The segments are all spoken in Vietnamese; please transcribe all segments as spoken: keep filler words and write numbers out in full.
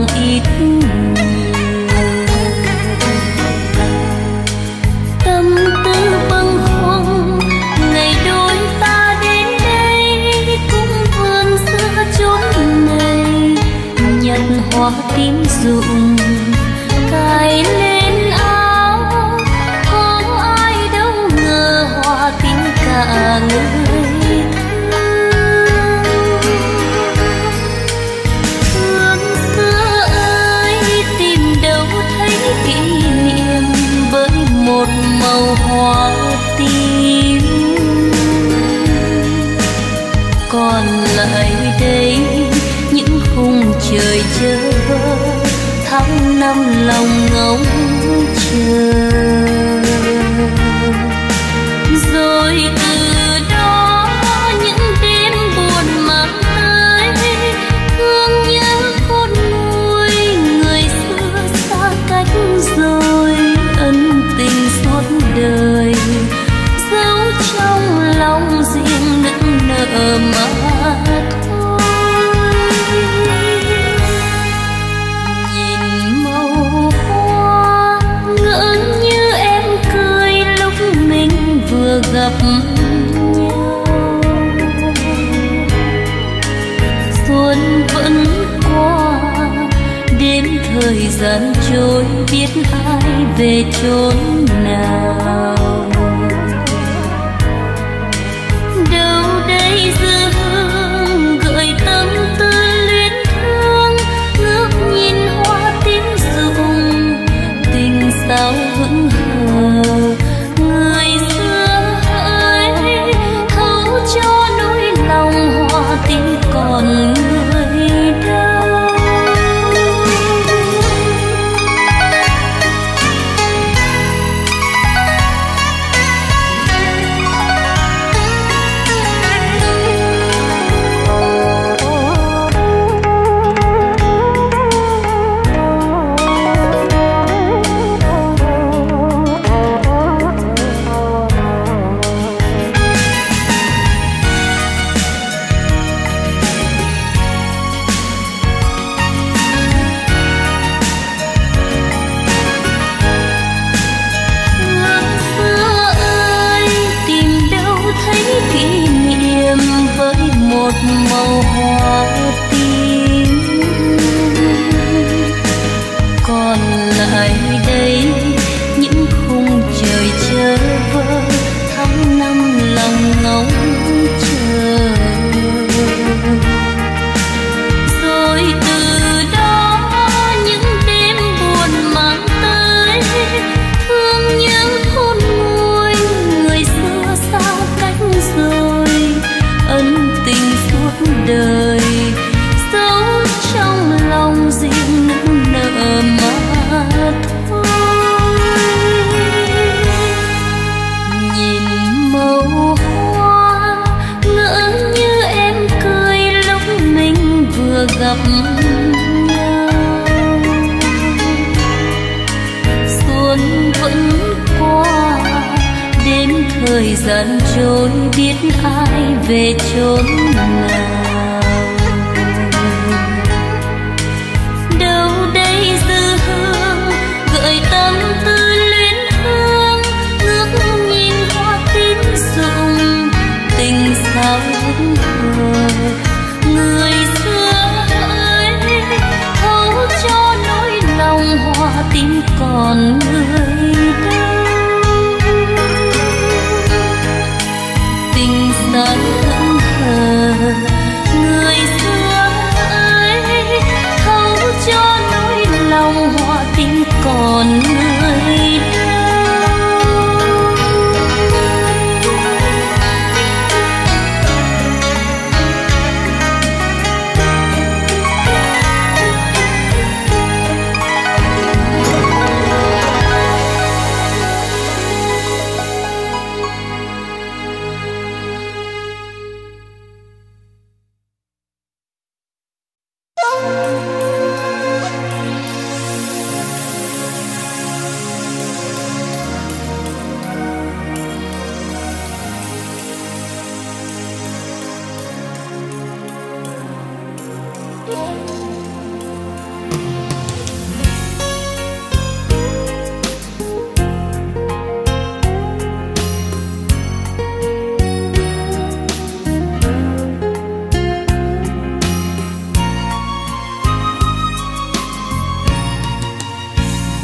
không ít tâm tư bâng khuâng. Ngày đôi ta đến đây cũng vườn giữa chốn này, nhặt hoa tím rụng cài lên áo. Có ai đâu ngờ hoa tím cả người một màu hoa tím. Còn lại đây những khung trời chơ vơ, tháng năm lòng ngóng chờ. Rồi từ đó những đêm buồn mang tới thương nhớ khôn nguôi, người xưa xa cách rồi ân tình suốt đời giấu trong lòng riêng nức nở mà thôi. Nhìn màu hoa ngỡ như em cười lúc mình vừa gặp nhau. Xuân vẫn qua đến thời gian trôi biết ai về chốn nào. Đâu đây dư hương gợi tâm tư luyến thương, ngước nhìn hoa tím rụng tình sao hững hờ. Người xưa ơi thấu cho nỗi lòng hoa tím còn người đâu. Một màu hoa tím. Còn lại đây những khung trời chơ vơ, tháng năm lòng ngóng chờ. Rồi từ đó những đêm buồn mang tới thương nhớ khôn nguôi, người xưa xa cách rồi ân tình suốt đời giấu trong lòng riêng nức nở mà thôi. Nhìn màu hoa ngỡ như em cười lúc mình vừa gặp nhau. Xuân vẫn qua đến thời gian trôi biết ai về chốn nào. Đâu đây dư hương gợi tâm tư luyến thương, ngước nhìn hoa tím rụng tình sao hững hờ. Người xưa ơi thấu cho nỗi lòng hoa tím còn người đâu. Tình gian hững hờ người xưa ơi thấu cho nỗi lòng hoa tím còn người đâu.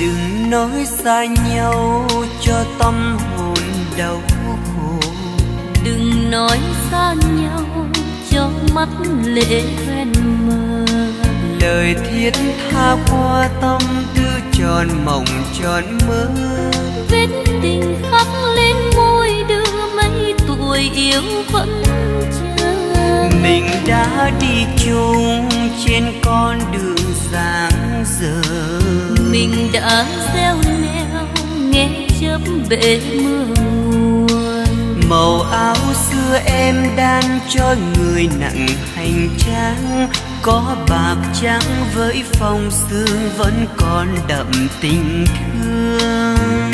Đừng nói xa nhau cho tâm hồn đau khổ. Đừng nói xa nhau cho mắt lệ hoen mờ. Lời thiết tha qua tâm tư tròn mộng tròn mơ. Vết tình khắc lên môi đưa mấy tuổi yêu vẫn chờ. Mình đã đi chung trên con đường sáng giờ. Mình đã gieo neo nghe chớp bể mưa nguồn. Màu áo xưa em đan cho người nặng hành trang. Có bạc trắng với phong sương vẫn còn đậm tình thương.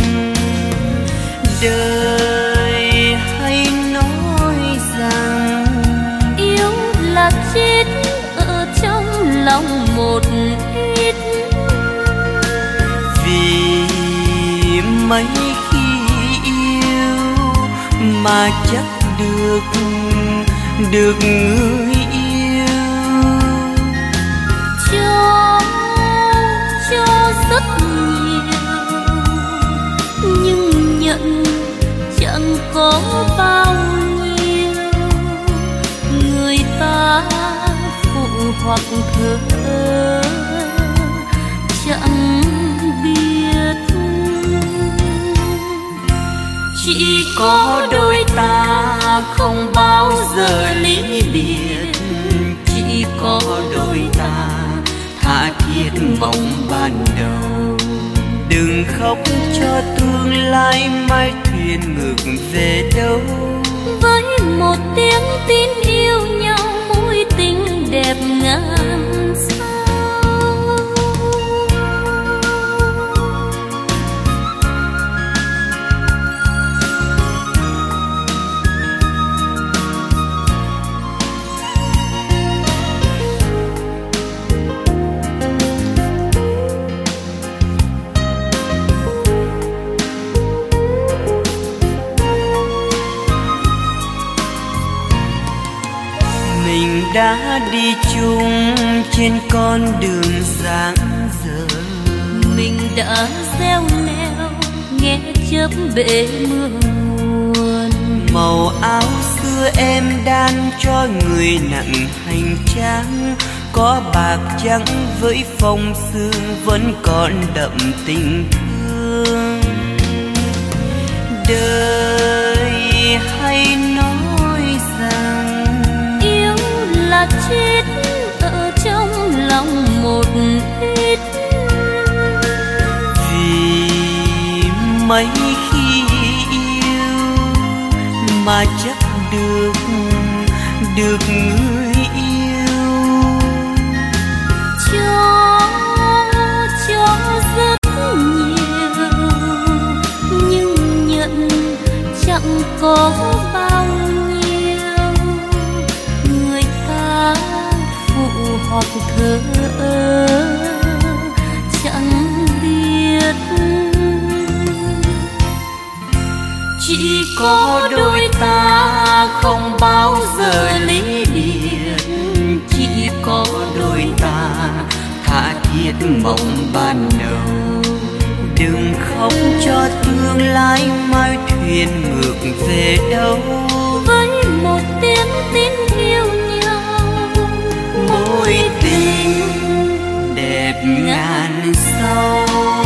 Đời hay nói rằng yêu là chết ở trong lòng một ít. Vì mấy khi yêu mà chắc được được người yêu. Cho cho rất nhiều nhưng nhận chẳng có bao nhiêu. Người ta phụ hoặc thờ chẳng biết. Chỉ có đôi ta không bao giờ ly biệt. Chỉ có đôi ta tha thiết mong ban đầu. Đừng khóc cho tương lai mai thuyền ngược về đâu. Với một tiếng tin yêu nhau mối tình đẹp ngàn sao. Đã đi chung trên con đường sáng giờ. Mình đã gieo neo nghe chớp bể mưa nguồn. Màu áo xưa em đan cho người nặng hành trang. Có bạc trắng với phong sương vẫn còn đậm tình thương. Đời hay nói rằng là chết ở trong lòng một ít. Vì mấy khi yêu mà chắc được được người yêu. Cho cho rất nhiều nhưng nhận chẳng có bao nhiêu. Người ta phụ hoặc thờ chẳng biết. Chỉ có đôi ta không bao giờ ly biệt. Chỉ có đôi ta tha thiết mộng ban đầu. Đừng khóc cho tương lai mai thuyền ngược về đâu. Với một tiếng tin yêu nhau mối tình đẹp ngàn sau.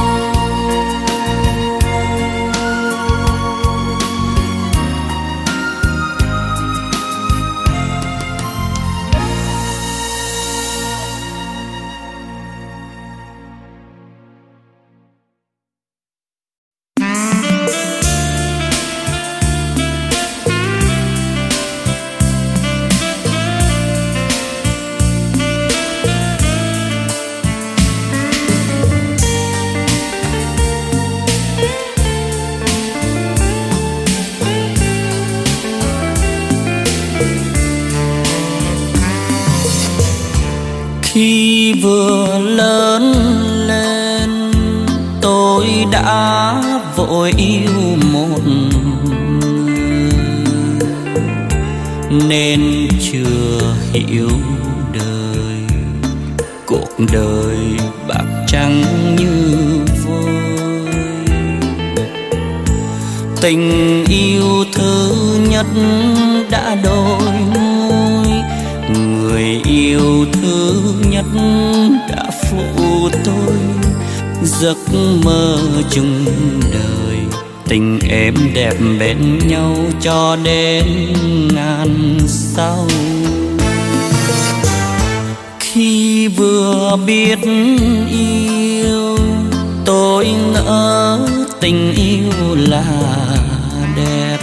Khi vừa lớn lên tôi đã vội yêu một người nên chưa hiểu đời cuộc đời bạc trắng như vôi. tình yêu thứ nhất đã đổi ngôi, người yêu thứ nhất đã phụ tôi giấc mơ chung đời. Tình êm đẹp bên nhau cho đến ngàn sau. Khi vừa biết yêu tôi ngỡ tình yêu là đẹp,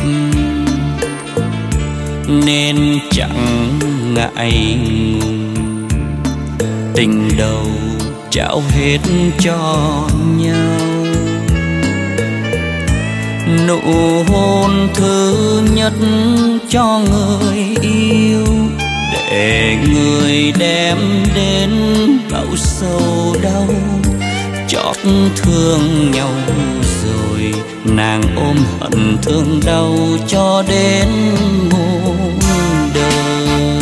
nên chẳng ngại ngùng tình đầu trao hết cho nhau. Nụ hôn thứ nhất cho người yêu, để người đem đến bao sầu đau. Chót thương nhau rồi nàng ôm hận thương đau cho đến muôn đời.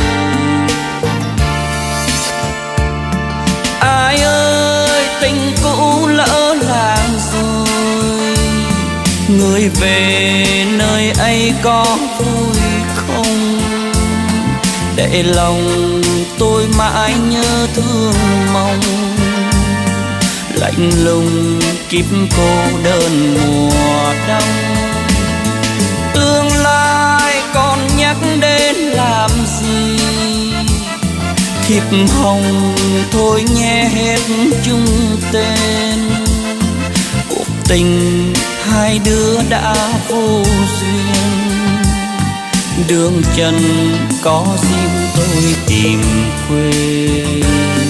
Ai ơi tình cũ lỡ làng rồi, người về nơi ấy có vui không? Để lòng tôi mãi nhớ thương mong, lạnh lùng kiếp cô đơn mùa đông. Tương lai còn nhắc đến làm gì, thiệp hồng thôi nhé hết chung tên. Cuộc tình hai đứa đã vô duyên, đường chân có riêng tôi tìm quên.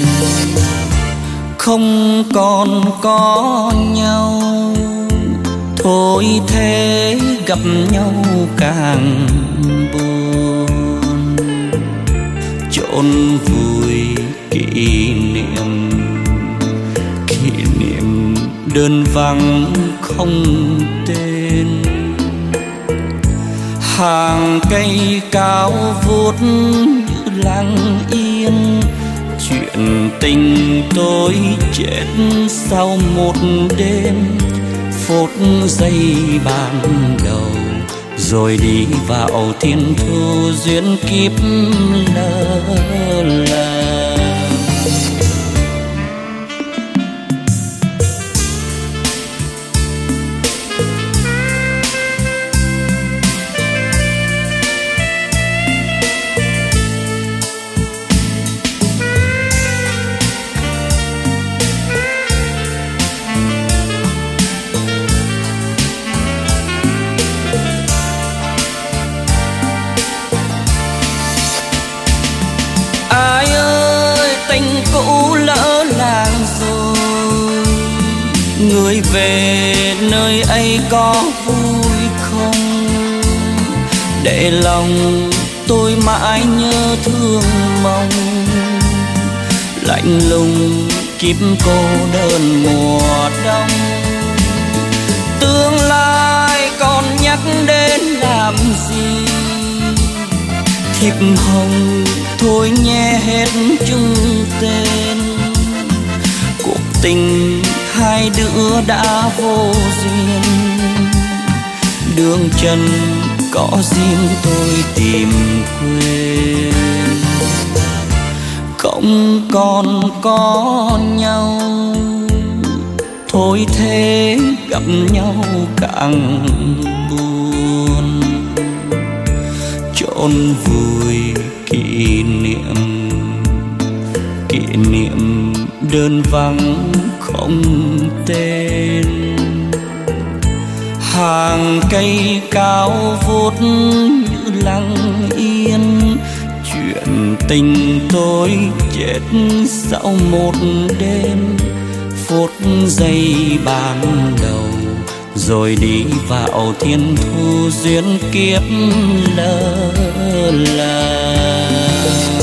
Không còn có nhau thôi thế gặp nhau càng buồn. Chôn vùi kỷ niệm, kỷ niệm đơn vắng không tên. Hàng cây cao vút như lặng yên, chuyện tình tôi chết sau một đêm. Phút giây ban đầu rồi đi vào thiên thu duyên kiếp lỡ làng. Người về nơi ấy có vui không? Để lòng tôi mãi nhớ thương mong, lạnh lùng kiếp cô đơn mùa đông. Tương lai còn nhắc đến làm gì, thiệp hồng thôi nhé hết chung tên. Cuộc tình hai đứa đã vô duyên, đường chân có riêng tôi tìm quên. Không còn có nhau thôi thế gặp nhau càng buồn. Chôn vùi kỷ niệm, kỷ niệm đơn vắng không tên. Hàng cây cao vút như lặng yên, chuyện tình tôi chết sau một đêm. Phút giây ban đầu rồi đi vào thiên thu duyên kiếp lỡ làng.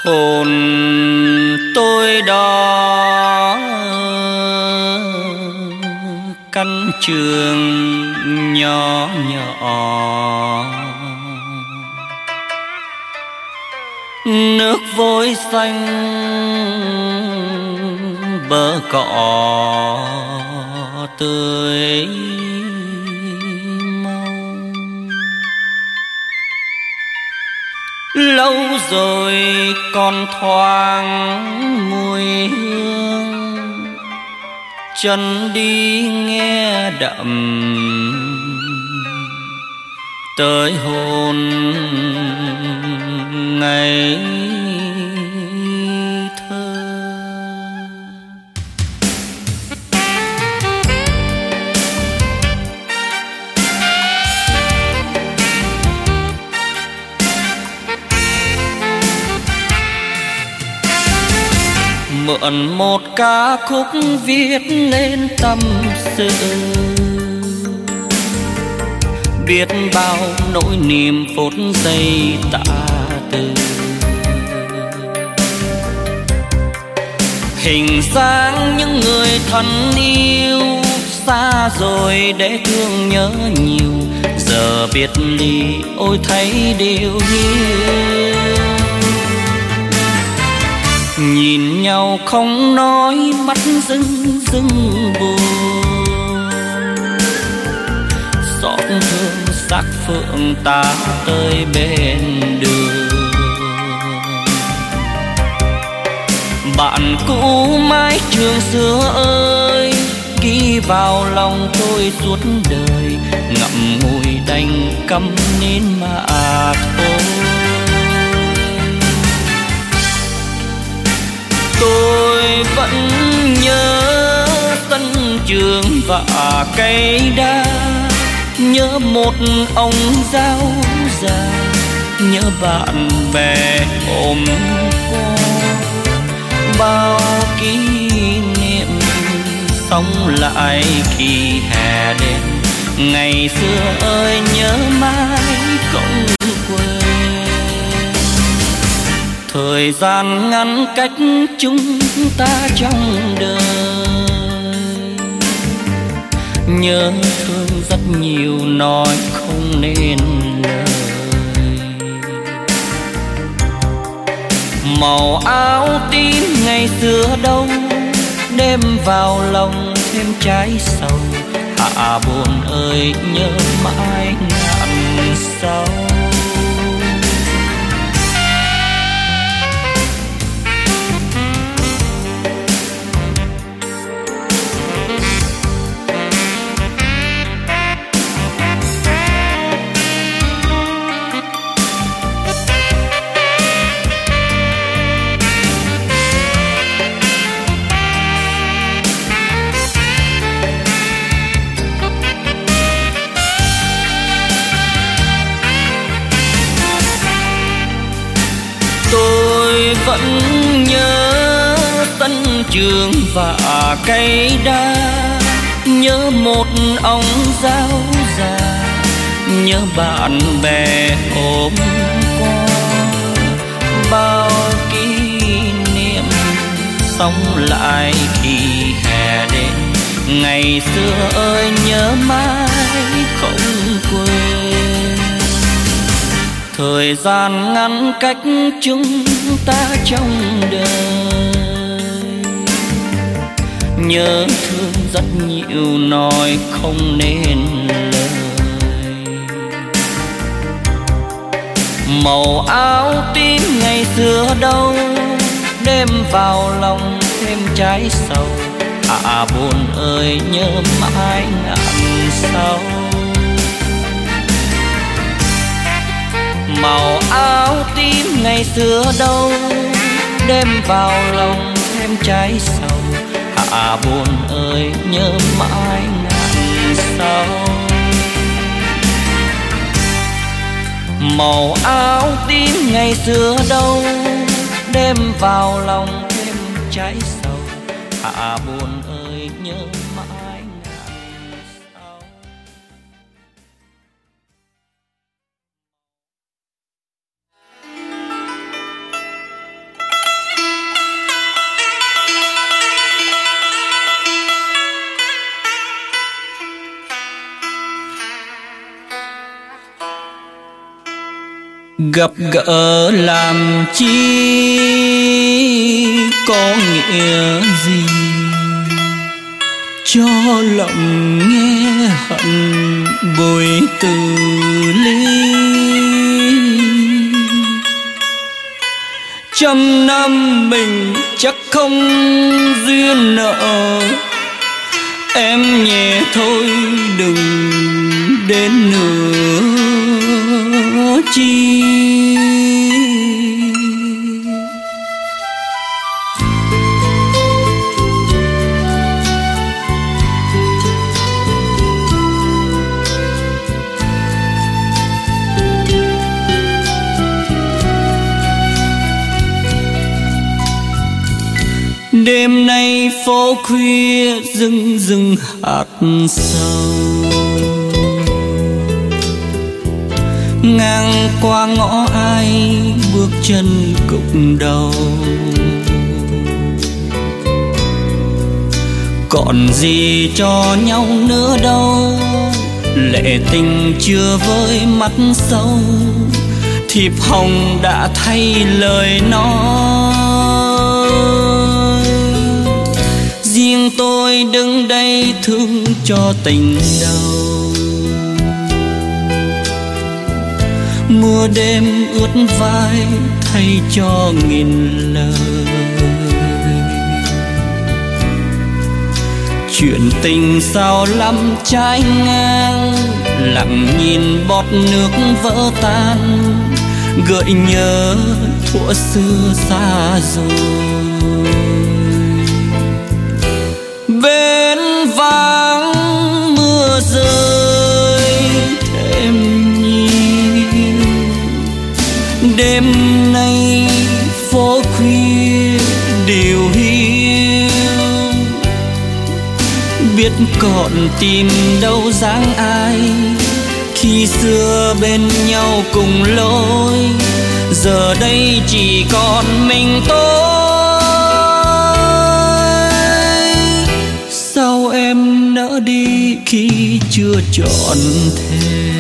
hồn tôi đó căn trường nhỏ nhỏ, nước vôi xanh bờ cỏ tươi mau. Lâu rồi còn thoáng mùi hương, chân đi nghe đậm tới hồn ngày thơ. Mượn một ca khúc viết lên tâm sự, biết bao nỗi niềm phút giây tả từ. Hình dáng những người thân yêu xa rồi để thương nhớ nhiều, giờ biệt ly ôi thấy điều hiu. Nhìn nhau không nói mắt rưng rưng buồn, xót thương xác phượng ta tới bên đường. Bạn cũ mái trường xưa ơi, ghi vào lòng tôi suốt đời, ngậm ngùi đành câm nín mà thôi. Tôi vẫn nhớ sân trường và cây đa, nhớ một ông giáo già, nhớ bạn bè hôm qua. Bao kỷ niệm sống lại khi hè đến, ngày xưa ơi nhớ mãi không quên. Thời gian ngăn cách chúng ta trong đời, nhớ thương rất nhiều nói không nên lời. Màu áo tím ngày xưa đâu, đêm vào lòng thêm trái sầu. Hạ buồn ơi nhớ mãi ngàn sâu. Vẫn nhớ sân trường và cây đa, nhớ một ông giáo già, nhớ bạn bè hôm qua. Bao kỷ niệm sống lại khi hè đến, ngày xưa ơi nhớ mãi không quên. Thời gian ngăn cách chúng ta trong đời, nhớ thương rất nhiều nói không nên lời. Màu áo tím ngày xưa đâu, đêm vào lòng thêm trái sầu. À buồn ơi nhớ mãi ngàn sâu. Màu áo tím ngày xưa đâu, đêm vào lòng thêm trái sầu. Hạ buồn ơi nhớ mãi ngàn sâu. Màu áo tím ngày xưa đâu, đêm vào lòng thêm trái sầu. Hạ buồn ơi nhớ mãi ngàn sâu. gặp gỡ làm chi có nghĩa gì, cho lòng nghe hận bồi từ ly. Trăm năm mình chắc không duyên nợ, em nhẹ thôi đừng đến nữa chi. Đêm nay phố khuya rừng rừng hạt sầu, ngang qua ngõ ai bước chân cục đầu. Còn gì cho nhau nữa đâu, lệ tình chưa với mắt sâu, thiệp hồng đã thay lời nói. Riêng tôi đứng đây thương cho tình đầu, mưa đêm ướt vai thay cho nghìn lời. Chuyện tình sao lắm trái ngang, lặng nhìn bọt nước vỡ tan, gợi nhớ thuở xưa xa rồi. Bên vắng mưa rơi thêm nhiều, đêm nay phố khuya điều hiu. Biết còn tìm đâu dáng ai, khi xưa bên nhau cùng lối, giờ đây chỉ còn mình tôi. Sao em nỡ đi khi chưa chọn thề?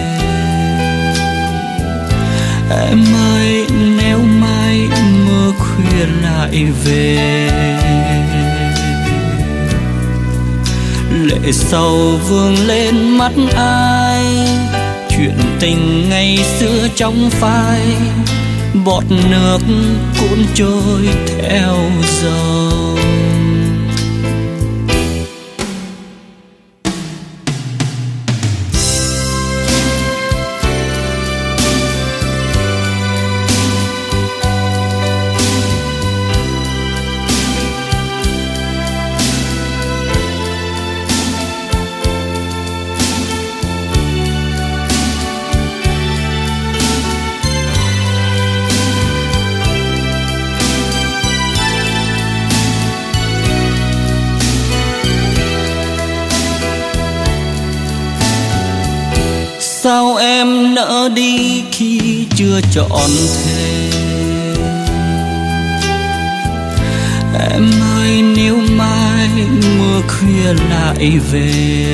Em ơi nếu mai mưa khuya lại về, lệ sầu vương lên mắt ai, chuyện tình ngày xưa trong phai, bọt nước cuốn trôi theo dòng. Sao em nỡ đi khi chưa chọn thề? Em ơi nếu mai mưa khuya lại về,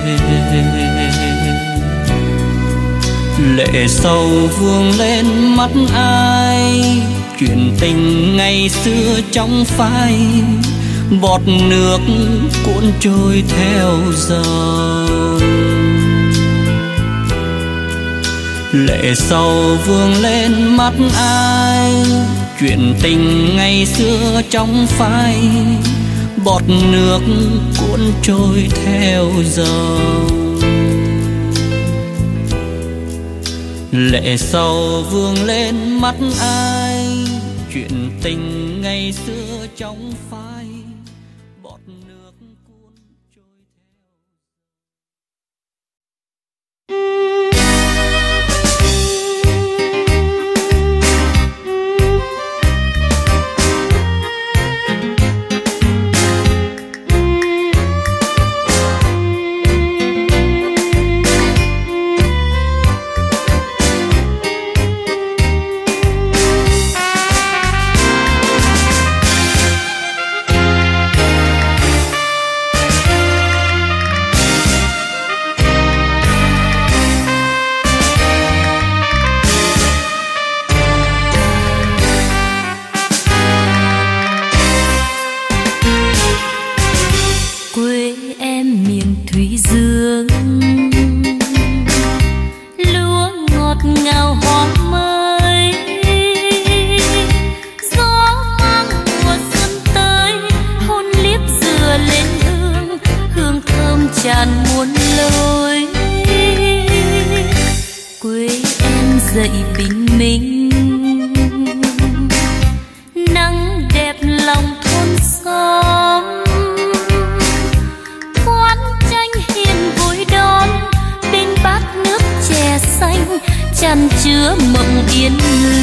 lệ sầu vương lên mắt ai, chuyện tình ngày xưa trong phai, bọt nước cuốn trôi theo dòng. Lệ sầu vương lên mắt ai, chuyện tình ngày xưa trong phai, bọt nước cuốn trôi theo dòng. Lệ sầu vương lên mắt ai, chuyện tình ngày xưa trong phai, bọt nước cuốn trôi theo.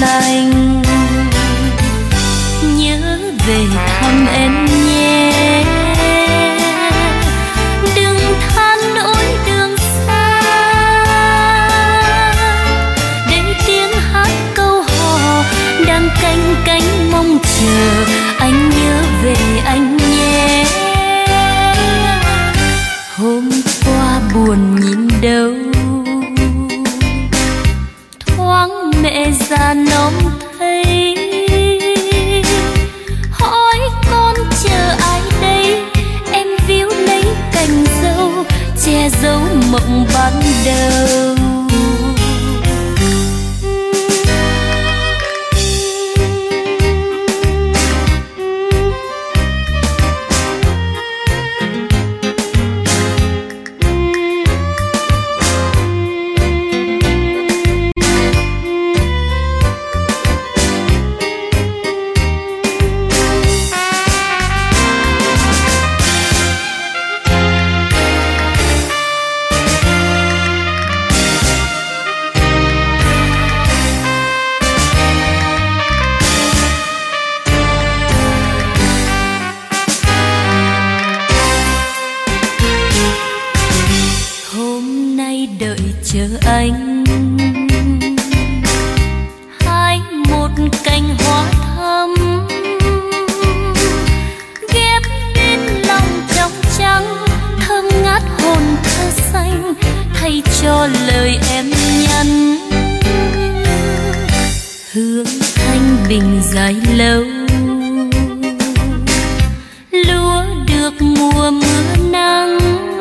lành. Nhớ về thăm em nhé, đừng than nỗi đường xa. Để tiếng hát câu hò đang canh cánh mong chờ, anh nhớ về anh nhé. Hôm qua buồn nhìn đâu, thoáng mẹ già nóm thấy. Hỏi con chờ ai đây, em víu lấy cành dâu, che giấu mộng ban đầu. Chờ anh hái một cành hoa thắm, ghép bên lòng trong trắng, thơm ngát hồn thơ xanh, thay cho lời em nhắn. Hương thanh bình dài lâu, lúa được mùa mưa nắng.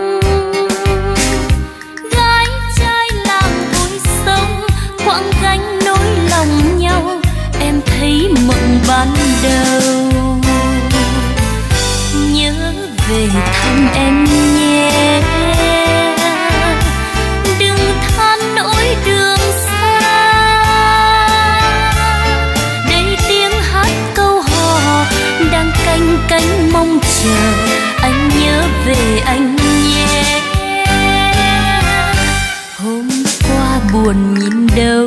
Quãng gánh nỗi lòng nhau, em thấy mộng ban đầu. Nhớ về thăm em nhé, đừng than nỗi đường xa. Đây tiếng hát câu hò đang canh cánh mong chờ, anh nhớ về anh nhé. Hôm qua buồn nhìn đâu,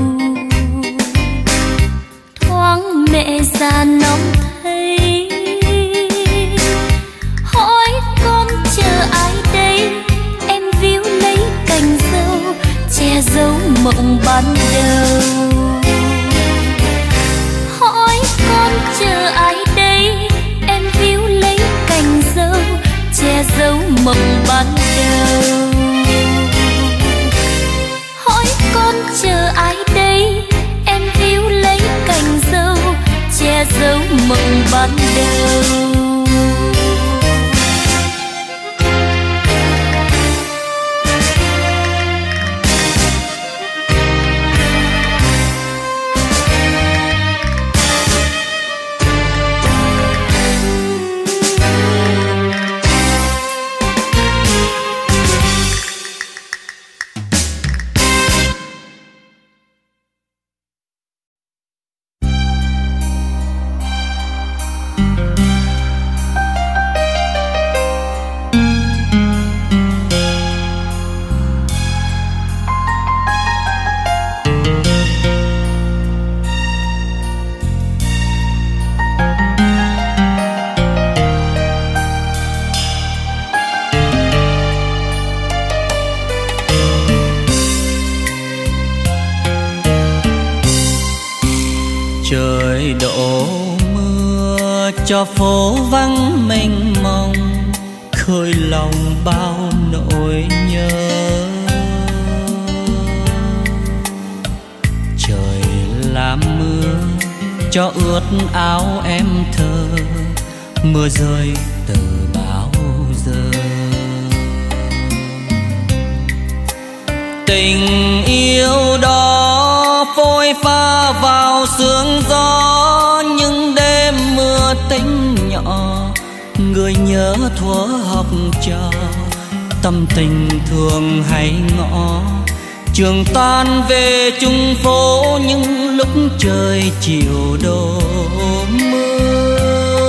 thoáng mẹ già nóm thấy. Hỏi con chờ ai đây, em víu lấy cành dâu, che giấu mộng ban đầu. Hỏi con chờ ai đây, em víu lấy cành dâu, che giấu mộng ban đầu. Con chờ ai đây, em víu lấy cành dâu, che giấu mộng ban đầu. Trời đổ mưa cho phố vắng mênh mông, khơi lòng bao nỗi nhớ. Trời làm mưa cho ướt áo em thơ, mưa rơi từ bao giờ. Tình yêu đó phôi pha vào sương gió, những đêm mưa tính nhỏ, người nhớ thuở học trò. Tâm tình thường hay ngõ, trường tan về chung phố những lúc trời chiều đổ mưa.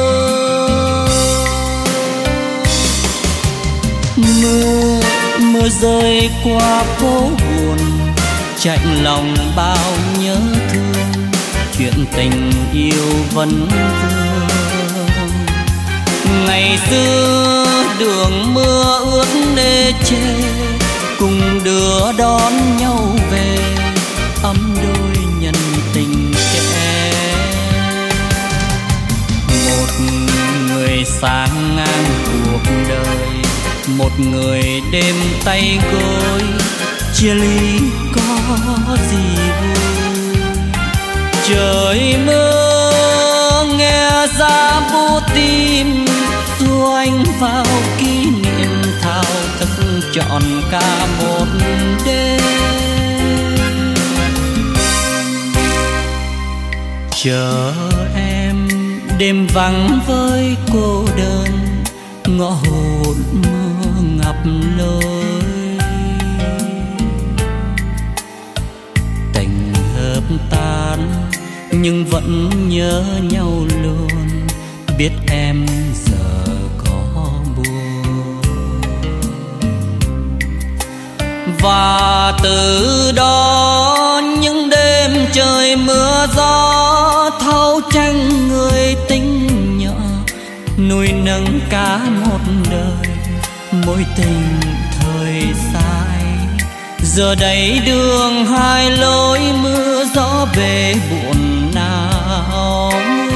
Mưa mưa rơi qua phố buồn, chạnh lòng bao nhớ thương. chuyện tình yêu vẫn vương. Ngày xưa đường mưa ướt nê chê, cùng đưa đón nhau về ấm đôi nhân tình kẽ. Một người sáng ngang cuộc đời, một người đêm tay gối, chia ly có gì vui. Trời mưa nghe ra bu tim, xua anh vào kỷ niệm thao thức trọn cả một đêm. Chờ em đêm vắng với cô đơn, ngõ hồn mưa ngập lối. Tình hợp tan nhưng vẫn nhớ nhau luôn, biết em giờ có buồn. Và từ đó những đêm trời mưa gió, thâu tranh người tính nhỏ, nuôi nấng cả một đời mối tình thời sai. Giờ đây đường hai lối, mưa gió về buồn nào.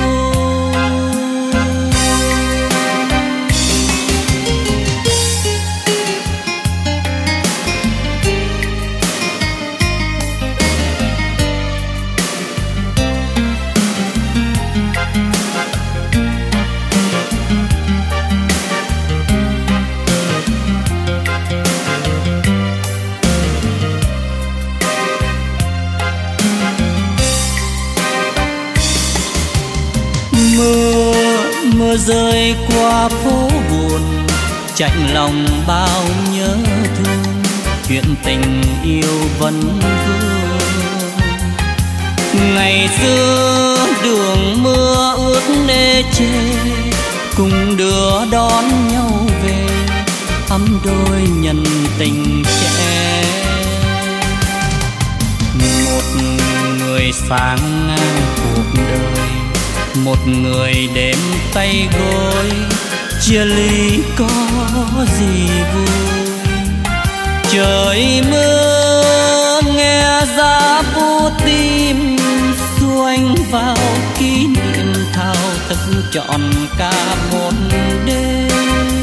Mưa rơi qua phố buồn, chạnh lòng bao nhớ thương, chuyện tình yêu vẫn vương. Ngày xưa đường mưa ướt nê chê, cùng đưa đón nhau về ấm đôi nhân tình trẻ. Một người sáng ngang cuộc đời, một người đêm tay gối, chia ly có gì vui. Trời mưa nghe ra bu tim, xua anh vào kỷ niệm thao thức trọn cả một đêm.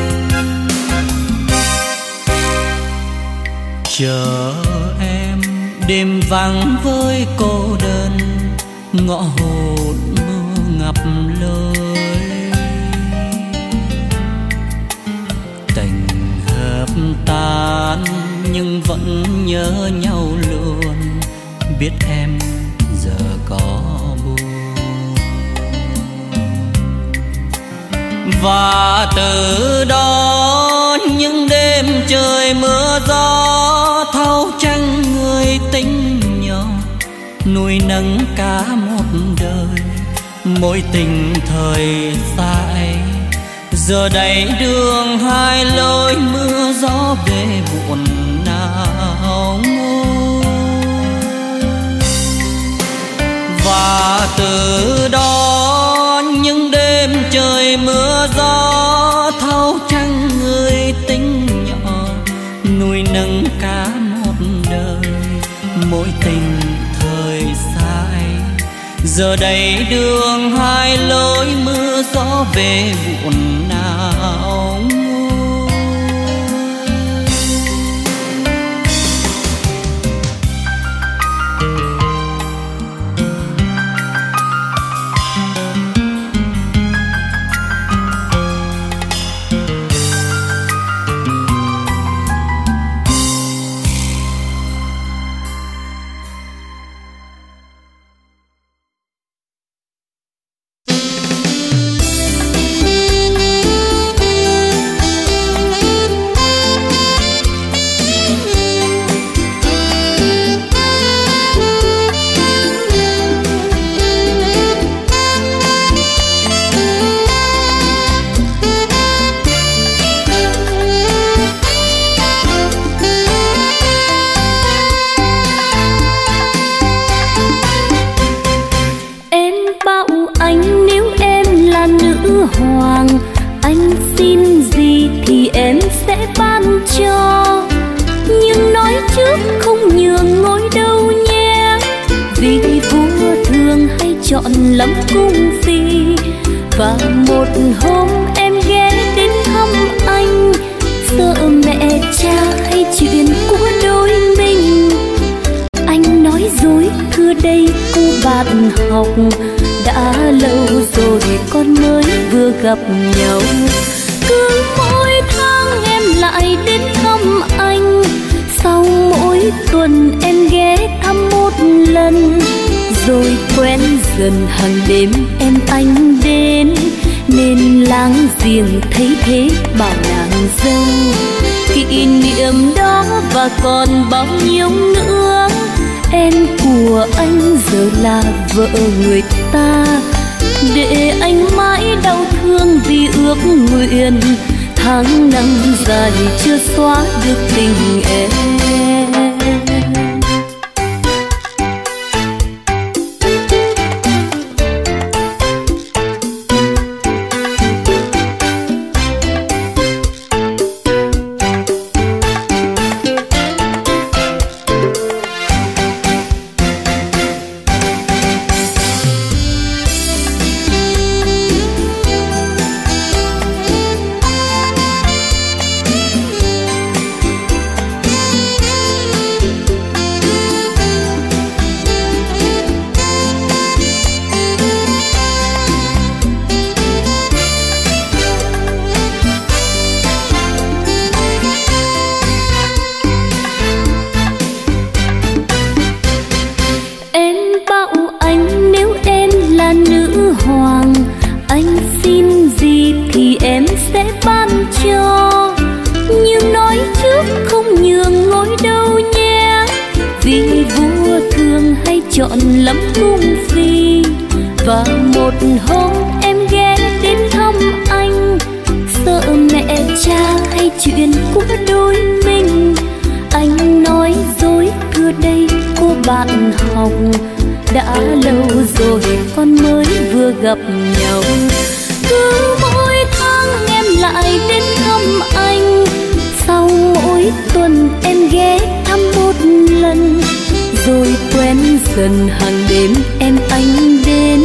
Chờ em đêm vắng với cô đơn, ngõ hồn ngập lối. Tình hợp tan nhưng vẫn nhớ nhau luôn, biết em giờ có buồn. Và từ đó những đêm trời mưa gió, thâu tranh người tính nhỏ, nuôi nấng cả một đời mối tình thời sai. Giờ đây đường hai lối, mưa gió về buồn nào ngôi. Và từ đó những đêm trời mưa gió, thâu tranh người tính nhỏ, nuôi nấng cả một đời mối tình thời sai. Giờ đây đường hai lối, mưa gió về buồn nào ngôi. chọn lắm cung phi. Và một hôm em ghé đến thăm anh, sợ mẹ cha hay chuyện của đôi mình. Anh nói dối thưa đây cô bạn học, đã lâu rồi con mới vừa gặp nhau. Cứ mỗi tháng em lại đến thăm anh, sau mỗi tuần em ghé thăm một lần. Rồi quen dần hàng đêm em anh đến, nên láng giềng thấy thế bảo nàng dâu. Kỷ niệm đó và còn bao nhiêu nữa, em của anh giờ là vợ người ta. Để anh mãi đau thương vì ước nguyện, tháng năm dài chưa xóa được tình em. Chọn lắm cung phi. Và một hôm em ghé đến thăm anh, sợ mẹ cha hay chuyện của đôi mình. Anh nói dối thưa đây cô bạn học, đã lâu rồi con mới vừa gặp nhau. Cứ mỗi tháng em lại đến thăm anh, sau mỗi tuần em ghé thăm một lần. Rồi quen dần hàng đêm em anh đến,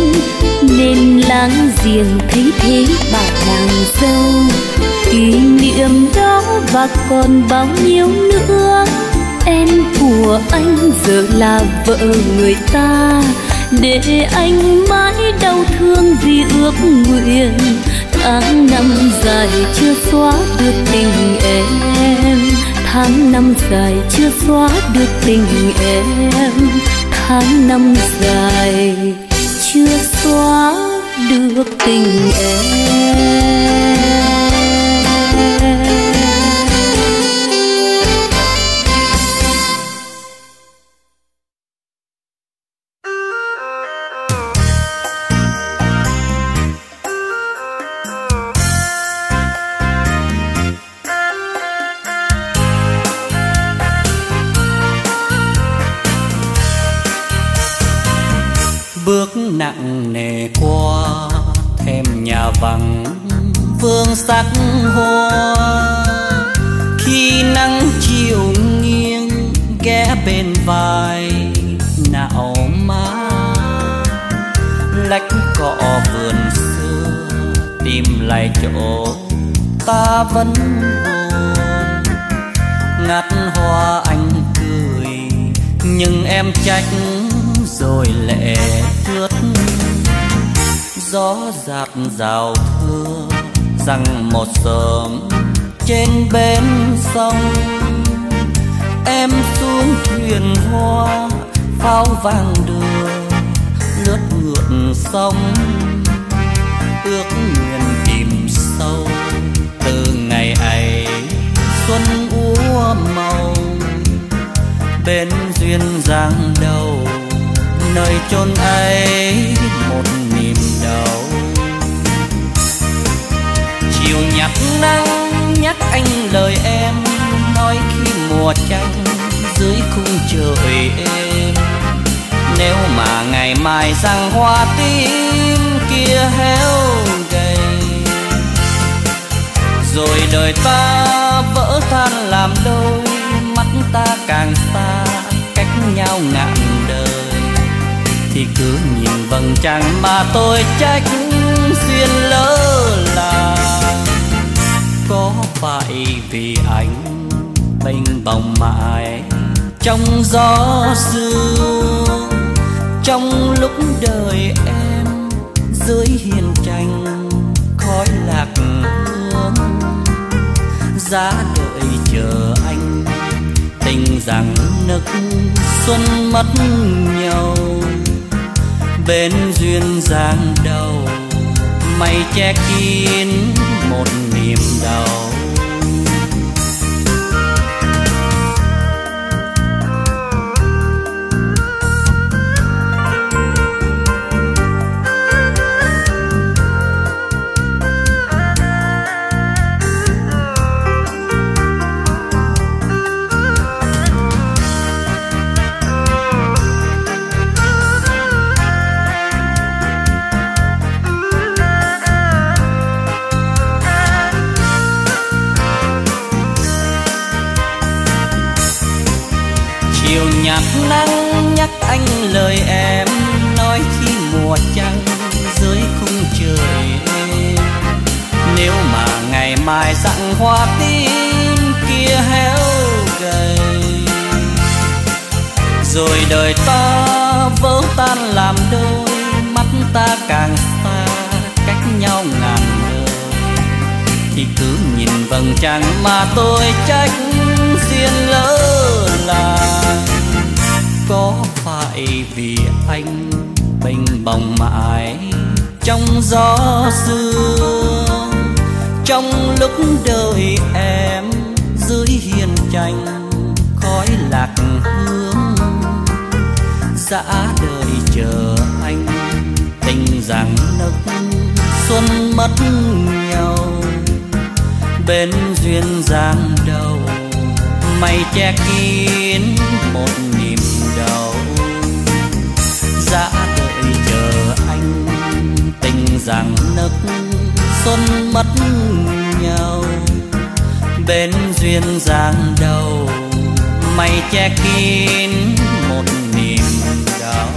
nên láng giềng thấy thế bảo nàng dâu. Kỷ niệm đó và còn bao nhiêu nữa, em của anh giờ là vợ người ta. Để anh mãi đau thương vì ước nguyện, tháng năm dài chưa xóa được tình em. Tháng năm dài chưa xóa được tình em. Tháng năm dài chưa xóa được tình em. Bước nặng nề qua thêm nhà vắng vương sắc hoa. Khi nắng chiều nghiêng ghé bên vai nạo má, lách cọ vườn xưa tìm lại chỗ ta vẫn buồn. Ngắt hoa anh cười nhưng em trách rồi lệ ướt. Gió dạt rào thưa rằng một sớm trên bên sông, em xuống thuyền hoa pháo vàng đưa lướt ngược sông. Ước nguyện tìm sâu từ ngày ấy xuân úa màu, bên duyên giang đầu nơi chốn ấy một niềm đau. Chiều nhặt nắng nhắc anh lời em, nói khi mùa tranh dưới khung trời êm. Nếu mà ngày mai giăng hoa tím kia héo gầy, rồi đời ta vỡ tan làm đôi, mắt ta càng xa cách nhau ngàn đời, thì cứ nhìn vầng trăng mà tôi trách duyên lỡ làng. Có phải vì anh bênh bồng mãi trong gió sương, trong lúc đời em dưới hiên tranh khói lạc hương, giá đợi chờ anh tình rằng nức xuân mất nhau. Bên duyên dáng đầu mây che kín một niềm đau. Chiều nhạt nắng nhắc anh lời em nói khi mùa trăng dưới khung trời êm. Nếu mà ngày mai dặn hoa tím kia héo gầy, rồi đời ta vỡ tan làm đôi, mắt ta càng xa cách nhau ngàn đời, thì cứ nhìn vầng trăng mà tôi trách duyên lỡ làng. Có phải vì anh bênh bồng mãi trong gió sương, trong lúc đời em dưới hiên tranh khói lạc hương, dã đời chờ anh tình rằng nức xuân mất nhau. Bên duyên dáng đầu mây che kín một niềm đau, dã đợi chờ anh tình rằng nức xuân mất nhau. Bên duyên dáng đầu mây che kín một niềm đau.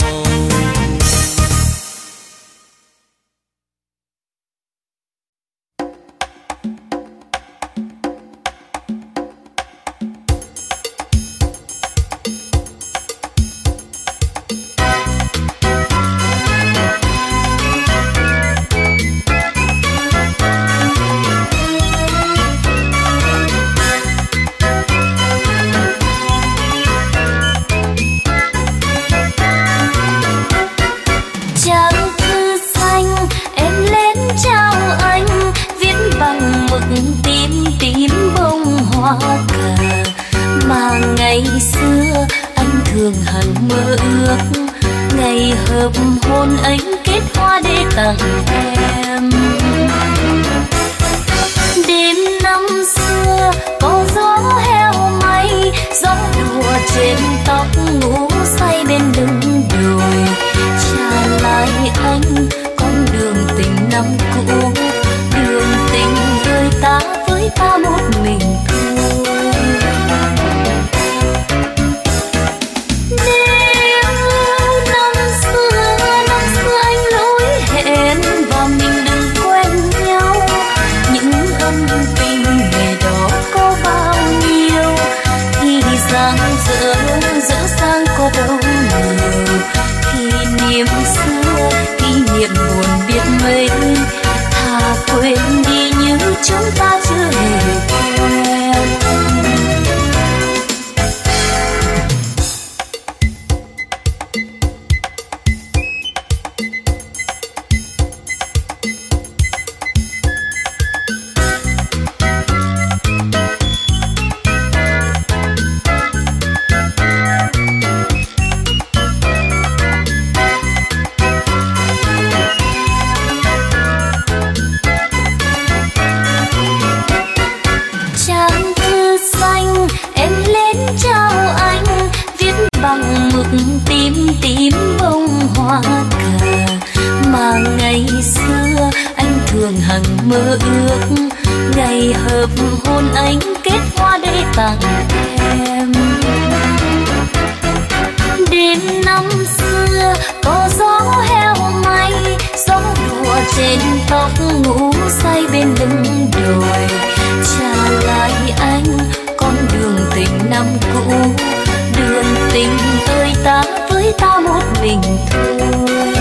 Đêm năm xưa xưa có gió heo may, gió đùa trên tóc ngủ say bên lưng đồi. Trả lại anh con đường tình năm cũ, đường tình ơi ta với ta một mình thôi.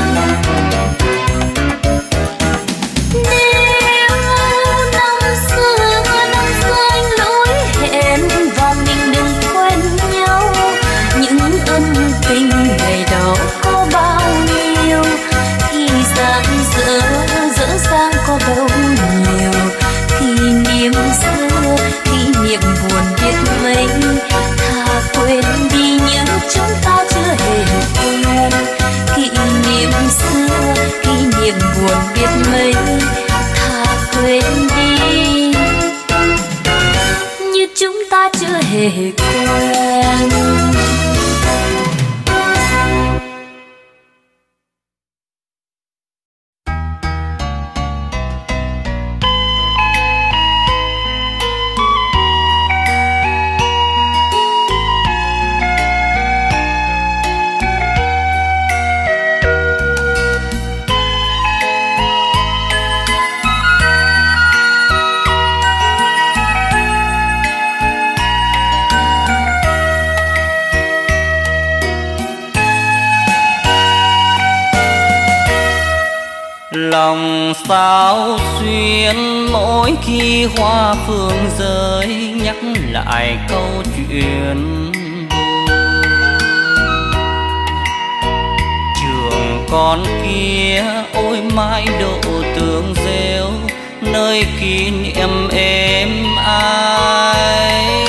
Nếu năm xưa năm xưa anh lỗi hẹn và mình đừng quên nhau, những ân tình ngày đó có bao nhiêu, thì giang dở dở dang có đâu nhiều. Kỷ niệm xưa kỷ niệm buồn biết mấy, thà quên đi những chúng ta chưa hề quen. Kỷ niệm xưa kỷ niệm buồn biết mấy, thà quên đi như chúng ta chưa hề quen. Lòng sao xuyên mỗi khi hoa phương rơi, nhắc lại câu chuyện trường con kia. Ôi mai độ tương rêu nơi kỷ niệm êm ai,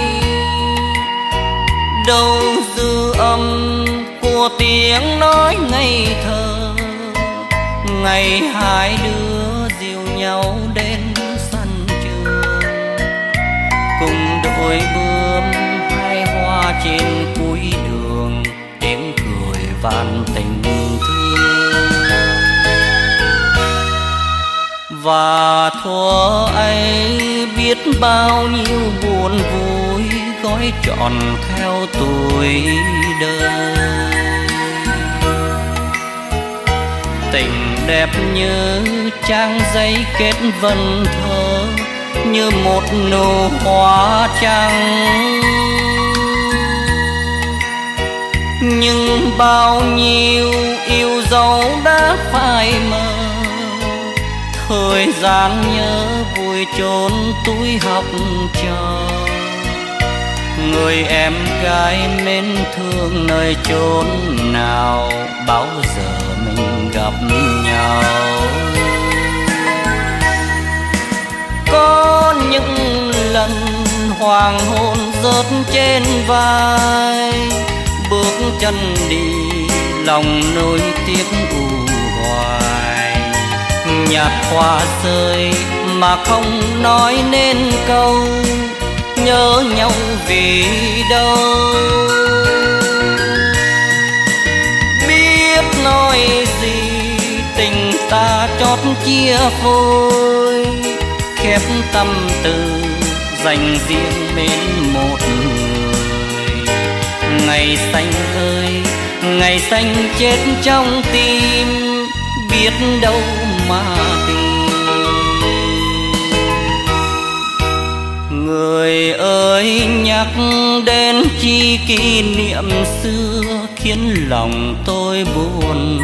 đâu dư âm của tiếng nói ngây thơ. Ngày hai đứa dìu nhau đến sân trường, cùng đôi bướm hai hoa trên cuối đường, tiếng cười vạn tình thương. Và thuở ấy biết bao nhiêu buồn vui, gói trọn theo tuổi đời. Tình đẹp như trang giấy kết vần thơ, như một nụ hoa trắng. Nhưng bao nhiêu yêu dấu đã phai mờ, thời gian nhớ vui chốn túi học trò. Người em gái mến thương nơi chốn nào, bao giờ mình gặp nhau. Có những lần hoàng hôn rớt trên vai, bước chân đi lòng nỗi tiếc u hoài. Nhạt hoa rơi mà không nói nên câu, nhớ nhau vì đâu. Biết nói gì tình ta chót chia phôi, khép tâm tư dành riêng mến một người. Ngày xanh ơi ngày xanh chết trong tim, biết đâu mà tìm. Người ơi nhắc đến chi kỷ niệm xưa, khiến lòng tôi buồn.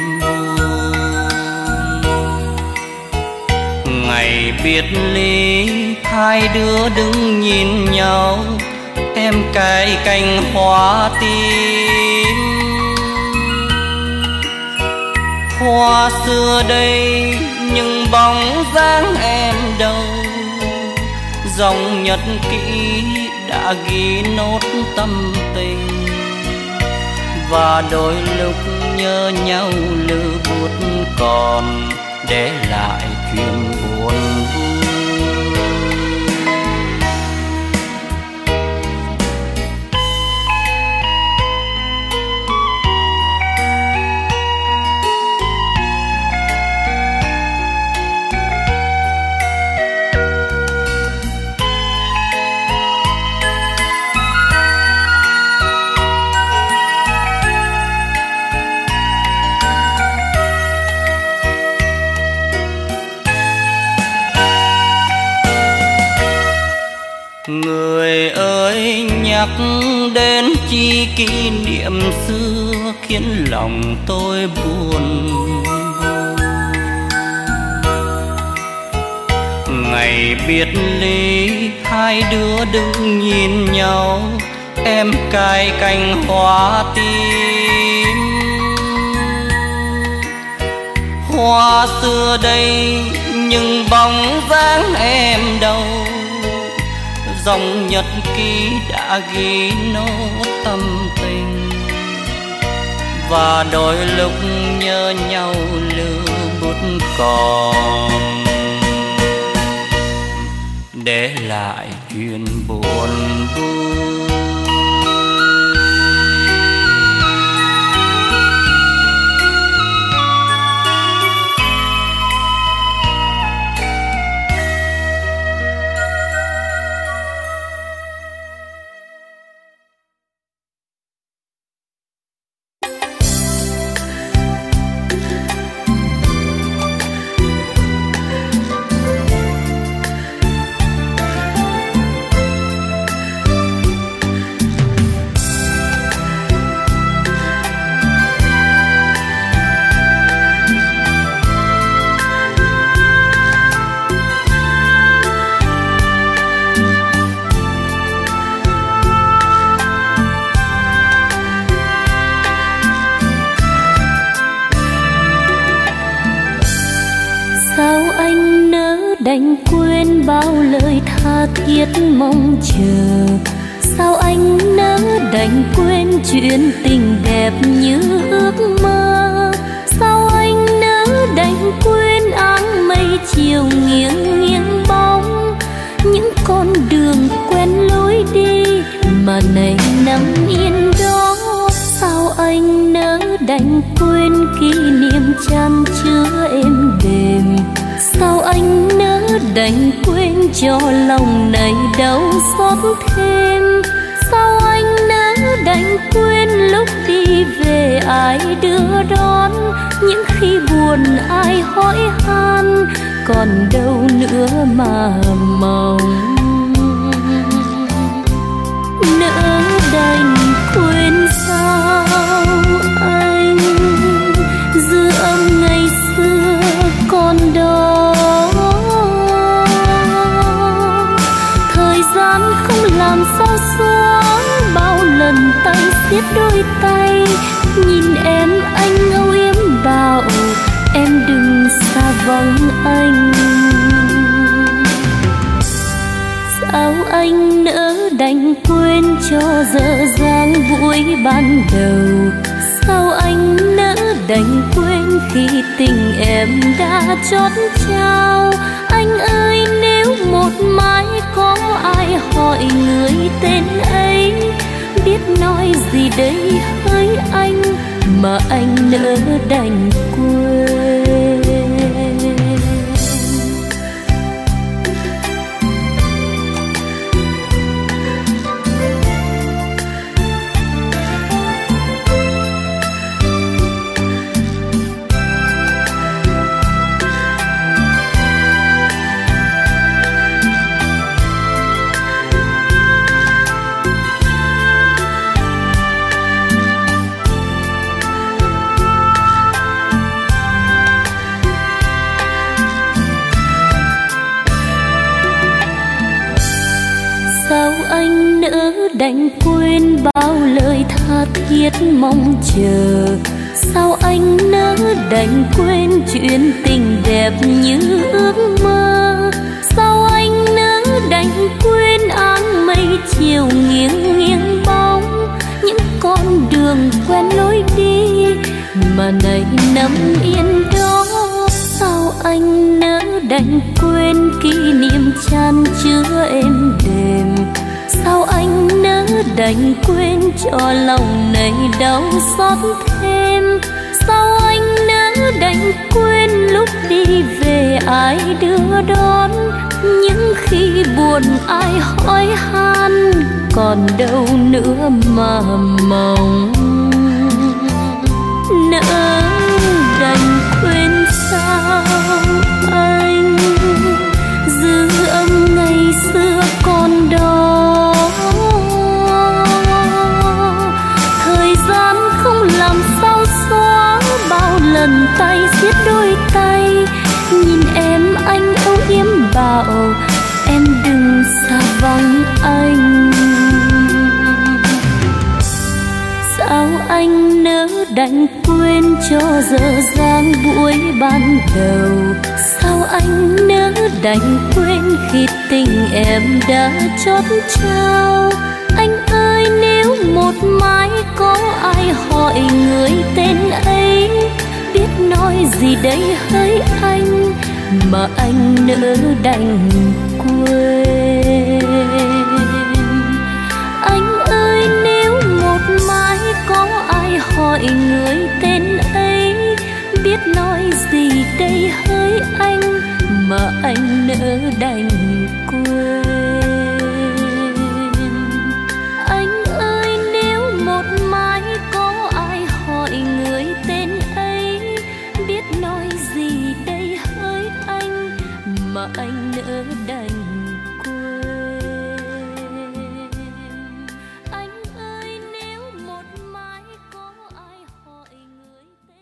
Ngày biệt ly hai đứa đứng nhìn nhau, em cái cành hoa tím. Hoa xưa đây nhưng bóng dáng em đâu, dòng nhật ký đã ghi nốt tâm tình. Và đôi lúc nhớ nhau lưu bút còn để lại chuyện buồn vui. nhắc đến chi kỷ niệm xưa khiến lòng tôi buồn. Ngày biệt ly hai đứa đứng nhìn nhau, em cài cành hoa tím. Hoa xưa đây nhưng bóng dáng em đâu, dòng nhật ký đã ghi nốt tâm tình. Và đôi lúc nhớ nhau lưu bút còn, để lại chuyện buồn vui. Đành quên bao lời tha thiết mong chờ. Sao anh nỡ đành quên chuyện tình đẹp như ước mơ. Sao anh nỡ đành quên áng mây chiều nghiêng nghiêng bóng, những con đường quen lối đi mà nay nằm yên đó. Sao anh nỡ đành quên kỷ niệm chan chứa êm đềm. Sao anh nỡ đành quên cho lòng này đau xót thêm. Sao anh nỡ đành quên lúc đi về ai đưa đón, những khi buồn ai hỏi han, còn đâu nữa mà mong. Nỡ đành quên sao anh dư âm ngày xưa còn đó. Thời gian không làm sao xóa bao lần tay siết đôi tay. Nhìn em anh âu yếm bảo em đừng xa vắng anh. Sao anh nỡ đành quên cho dở dang vui ban đầu. Sao anh nỡ đành quên khi tình em đã chót trao. Anh ơi nếu một mai có ai hỏi người tên ấy, biết nói gì đây hỡi anh mà anh nỡ đành quên. Đành quên bao lời tha thiết mong chờ. Sao anh nỡ đành quên chuyện tình đẹp như ước mơ. Sao anh nỡ đành quên áng mây chiều nghiêng nghiêng bóng, những con đường quen lối đi mà nay nằm yên đó. Sao anh nỡ đành quên kỷ niệm chan chứa êm đềm. Sao anh nỡ đành quên cho lòng này đau xót thêm. Sao anh nỡ đành quên lúc đi về ai đưa đón, những khi buồn ai hỏi han, còn đâu nữa mà mong. Nỡ đành quên sao anh dư âm ngày xưa còn đó. đành quên cho giờ dang buổi ban đầu. Sao anh nỡ đành quên khi tình em đã chót trao. Anh ơi nếu một mai có ai hỏi người tên ấy, biết nói gì đây hỡi anh mà anh nỡ đành quên. Anh ơi nếu một mai có ai hỏi người tên ấy, biết nói gì đây hỡi anh mà anh nỡ đành quên. Anh ơi nếu một mai có ai hỏi người tên ấy, biết nói gì đây hỡi anh mà anh nỡ đành quên. Anh ơi nếu một mai có ai hỏi người tên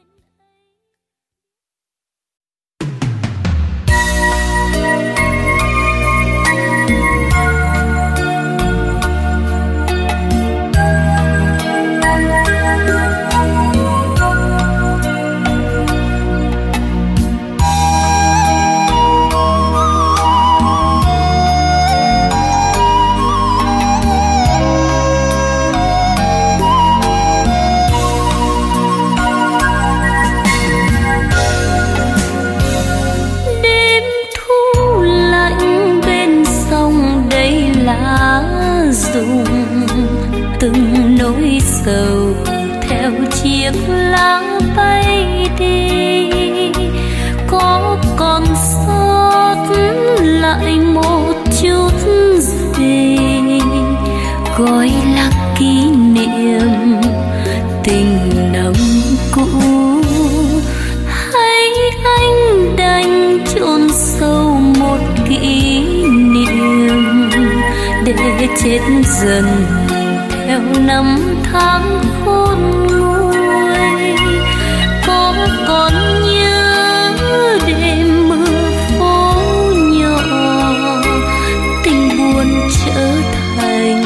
từng nỗi sầu theo chiếc lá bay đi. Có còn sót lại một chút gì gọi là kỷ niệm tình năm cũ, hay anh đành chôn sâu một kỷ niệm để chết dần theo năm tháng khôn nguôi. Có còn nhớ đêm mưa phố nhỏ, tình buồn trở thành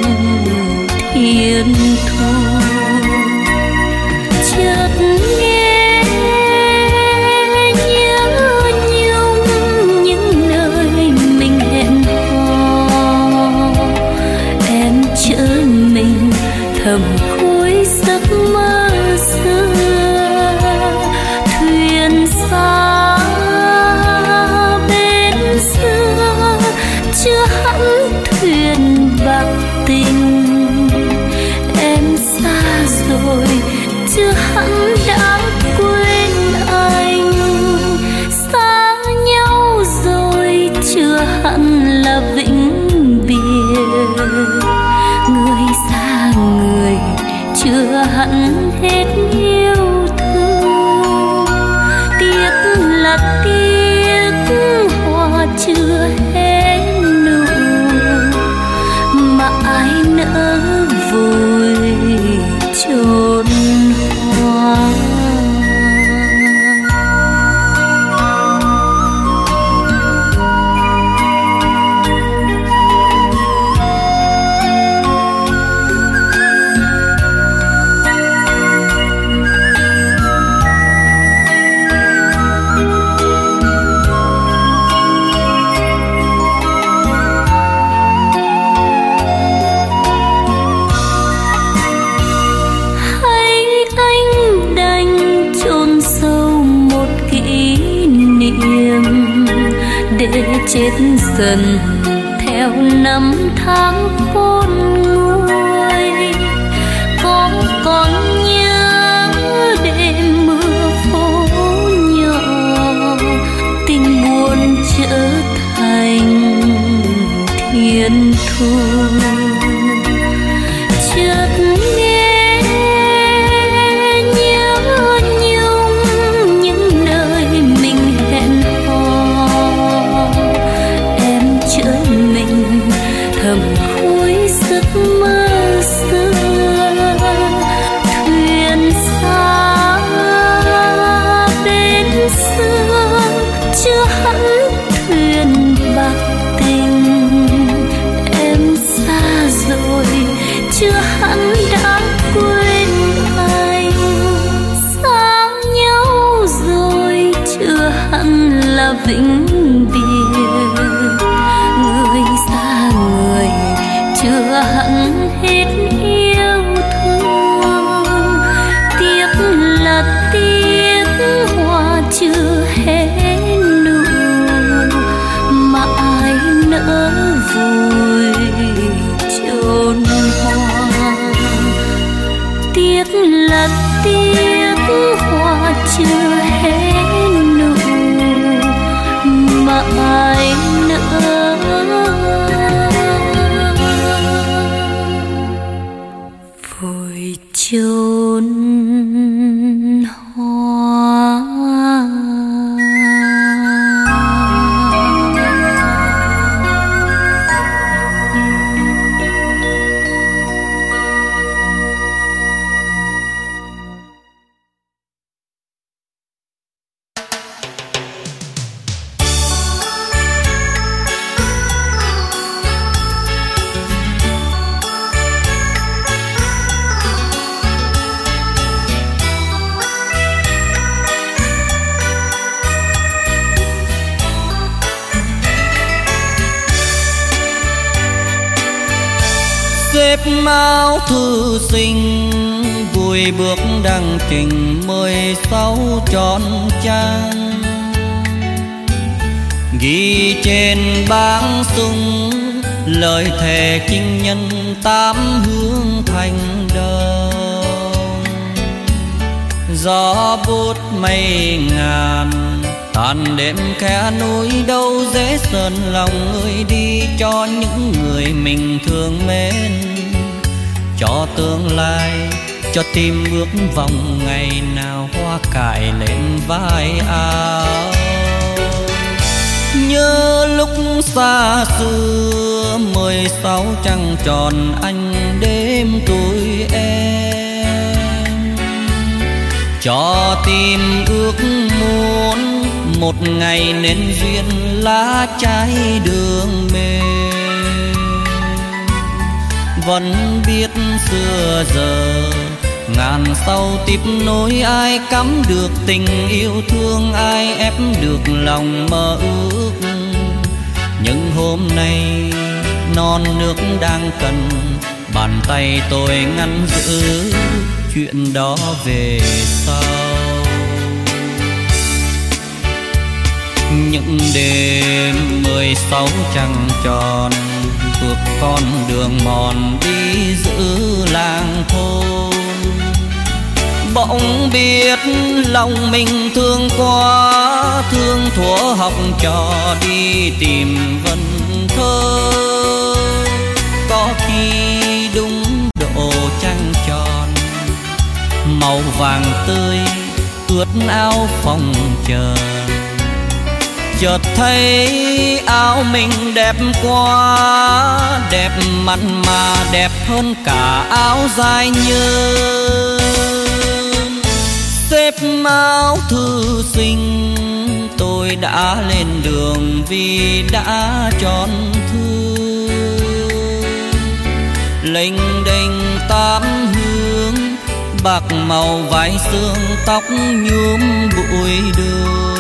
thiên thu. Chợt nghe nhớ nhung những nơi mình hẹn hò, em chở mình thầm cuối giấc mơ xưa. Thuyền xa bên xưa chưa hẳn thuyền bạc tình, em xa rồi chưa hẳn đã quên anh. Xa nhau rồi chưa hẳn là vĩnh biệt, người xa người chưa hẳn hết yêu thương. Tiếc là tiếc hoa chưa hết nụ, mà ai nỡ vội chôn hoa. Để chết dần theo năm tháng khôn nguôi. Có còn nhớ đêm mưa phố nhỏ, tình buồn trở thành thiên thu. Chợt nghe nhớ nhung những nơi mình hẹn hò, em chở mình thầm cuối giấc mơ xưa. Thuyền xa bên xưa chưa hẳn thuyền bạc tình, em xa rồi chưa hẳn đã quên anh. hẳn là vĩnh biệt. Người xa người chưa hẳn hết yêu thương, tiếc là tiếc hoa chưa hết nụ, mà ai nỡ vùi chôn hoa. Tiếc là tiếc hoa chưa hết nụ, mà ai nỡ vùi chôn hoa. Xếp áo thư sinh vui bước đăng trình mười sáu tròn trang, ghi trên bảng sung lời thề chinh nhân tám hướng thành đồng. Gió bút mây ngàn tàn đêm khe núi, đâu dễ sơn lòng người đi cho những người mình thương mến, cho tương lai, cho tim bước vòng ngày nào hoa cài lên vai áo. Nhớ lúc xa xưa mười sáu trăng tròn anh đêm tuổi em, cho tim ước muốn một ngày nên duyên lá trái đường mềm. Vẫn biết xưa giờ ngàn sau tiếp nối, ai cắm được tình yêu thương, ai ép được lòng mơ ước. Nhưng hôm nay non nước đang cần, bàn tay tôi ngăn giữ chuyện đó về sau. Những đêm mười sáu trăng tròn, bước con đường mòn đi giữ làng thôn. Bỗng biết lòng mình thương quá, thương thuở học trò đi tìm vần thơ. Có khi đúng độ trăng tròn, màu vàng tươi ướt áo phòng chờ. Chợt thấy áo mình đẹp quá, đẹp mặn mà đẹp hơn cả áo dài nhớ. Xếp áo thư sinh tôi đã lên đường vì đã tròn thương. Lênh đênh tám hướng, bạc màu vải xương tóc nhuốm bụi đường.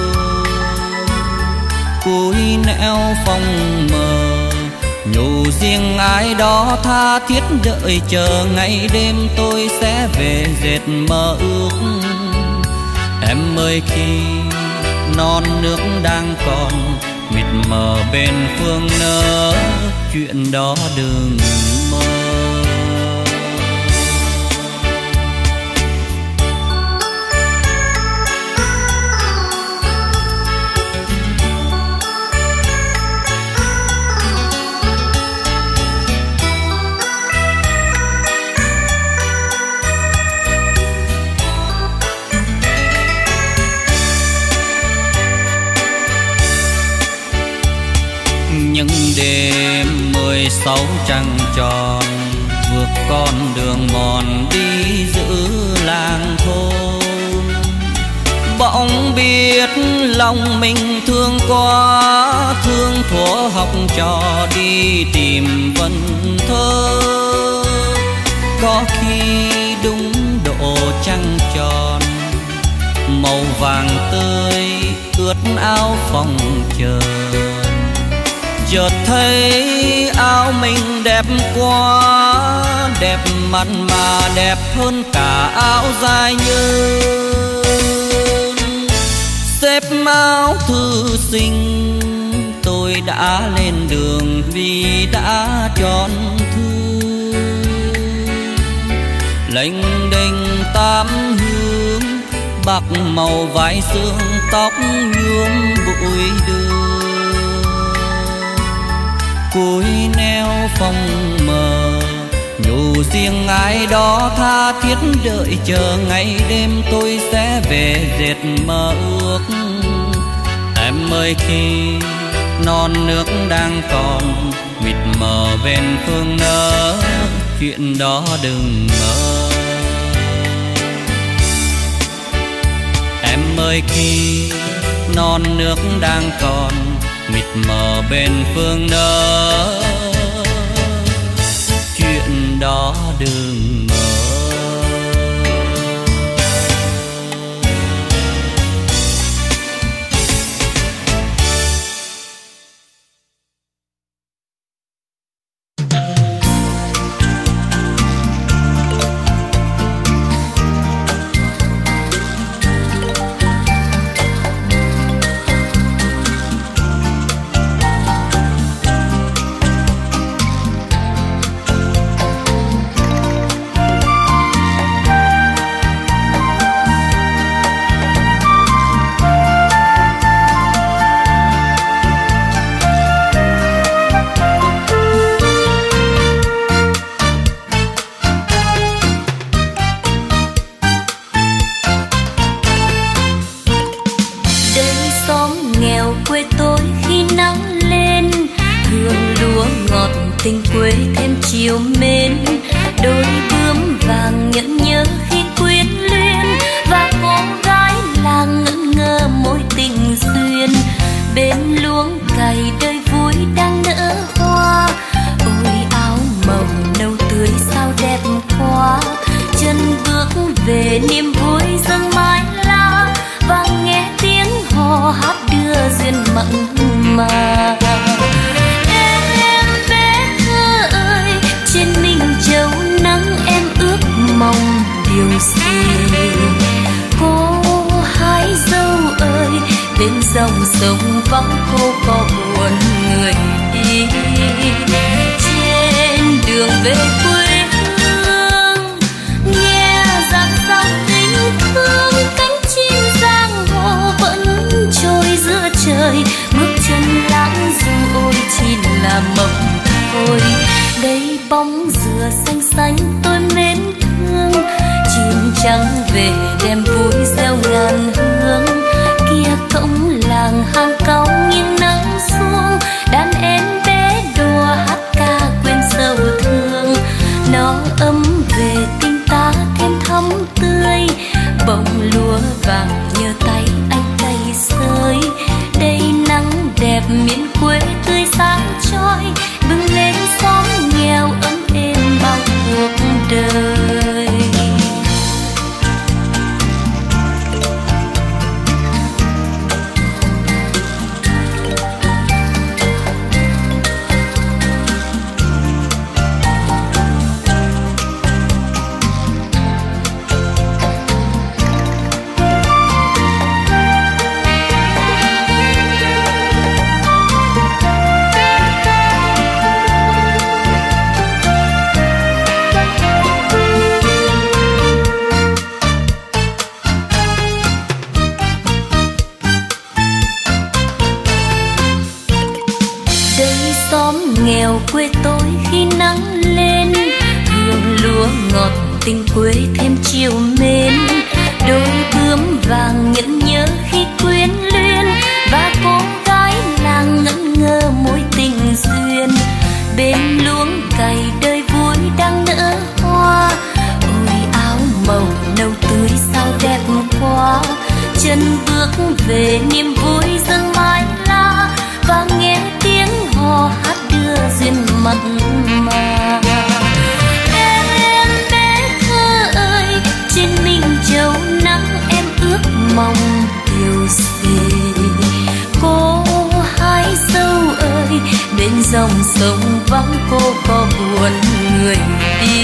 Cúi nẻo phong mờ, nhủ riêng ai đó tha thiết đợi chờ ngày đêm tôi sẽ về dệt mơ ước. Em ơi khi non nước đang còn mịt mờ bên phương nỡ, chuyện đó đừng mơ. Những đêm mười sáu trăng tròn, vượt con đường mòn đi giữ làng thôn. Bỗng biết lòng mình thương quá, thương thuở học trò đi tìm vần thơ. Có khi đúng độ trăng tròn, màu vàng tươi ướt áo phòng chờ. Chợt thấy áo mình đẹp quá, đẹp mặn mà đẹp hơn cả áo dài như xếp áo thư sinh. Tôi đã lên đường vì đã chọn thương, lênh đênh tám hướng bạc màu vải xương tóc nhuốm bụi đường. Cối neo phong mờ nhủ riêng ai đó tha thiết đợi chờ ngày đêm tôi sẽ về dệt mơ ước. Em ơi khi non nước đang còn mịt mờ bên phương nỡ, chuyện đó đừng mơ. Em ơi khi non nước đang còn mịt mờ bên phương nỡ, chuyện đó đừng mơ. Tình quê thêm chiều mến, đôi bướm vàng nhẫn nhớ khi quyến luyến, và cô gái làng ngẩn ngơ mối tình duyên. Bên luống cày đời vui đang nở hoa, ôi áo màu nâu tươi sao đẹp quá. Chân bước về niềm vui dâng mái lá, và nghe tiếng hò hát đưa duyên mặn mà. Trên mình châu nắng em ước mong điều gì. Cô hái dâu ơi, bên dòng sông vắng cô có buồn người đi. Trên đường về quê hương nghe dạt dòng tình thương, cánh chim giang hồ vẫn trôi giữa trời. Bước chân lãng du ôi chỉ là mộng thôi. Đây bóng dừa xanh xanh tôi mến thương, chim trắng về đem vui gieo ngàn hương. Kia cổng làng hàng cau nghiêng nắng xuống, đàn em bé đùa hát ca quên sầu thương. Nó ấm về tình ta thêm thắm tươi, bông lúa vàng nhờ tay anh cày sới. Đây nắng đẹp miền quê tươi sáng trói, bừng lên xóm nghèo ấm êm bao cuộc đời. Nghèo quê tôi khi nắng lên, hương lúa ngọt tình quê thêm chiều mến. Đôi bướm vàng nhẫn nhớ khi quyến luyến, và cô gái làng ngẩn ngơ mối tình duyên. Bên luống cày đời vui đang nở hoa, ôi áo màu nâu tươi sao đẹp quá. Chân bước về niềm vui dâng mái lá, và nghe tiếng hò hát đưa duyên mặn mà. Em bé thơ ơi, trên mình châu nắng em ước mong dòng sông vắng cô có buồn người đi.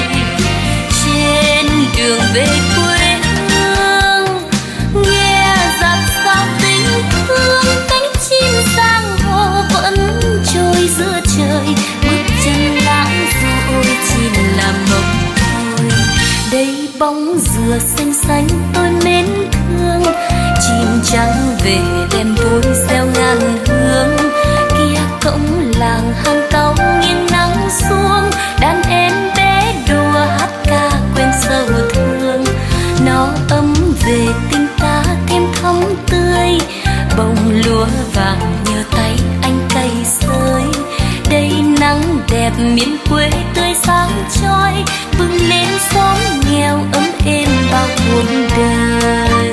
Trên đường về quê hương nghe giặc sao tình thương, cánh chim sang hồ vẫn trôi giữa trời, bước chân lãng rồi chỉ là mộng thôi. Đây bóng dừa xanh xanh tôi mến thương, chim trắng về đêm vui gieo ngàn hương. Kia cổng làng hàng tàu nghiêng nắng xuống, đàn em bé đùa hát ca quên sầu thương. Nó ấm về tình ta thêm thắm tươi, bông lúa vàng nhờ tay anh cày sới. Đây nắng đẹp miền quê tươi sáng chói, bừng lên xóm nghèo ấm êm bao cuộc đời.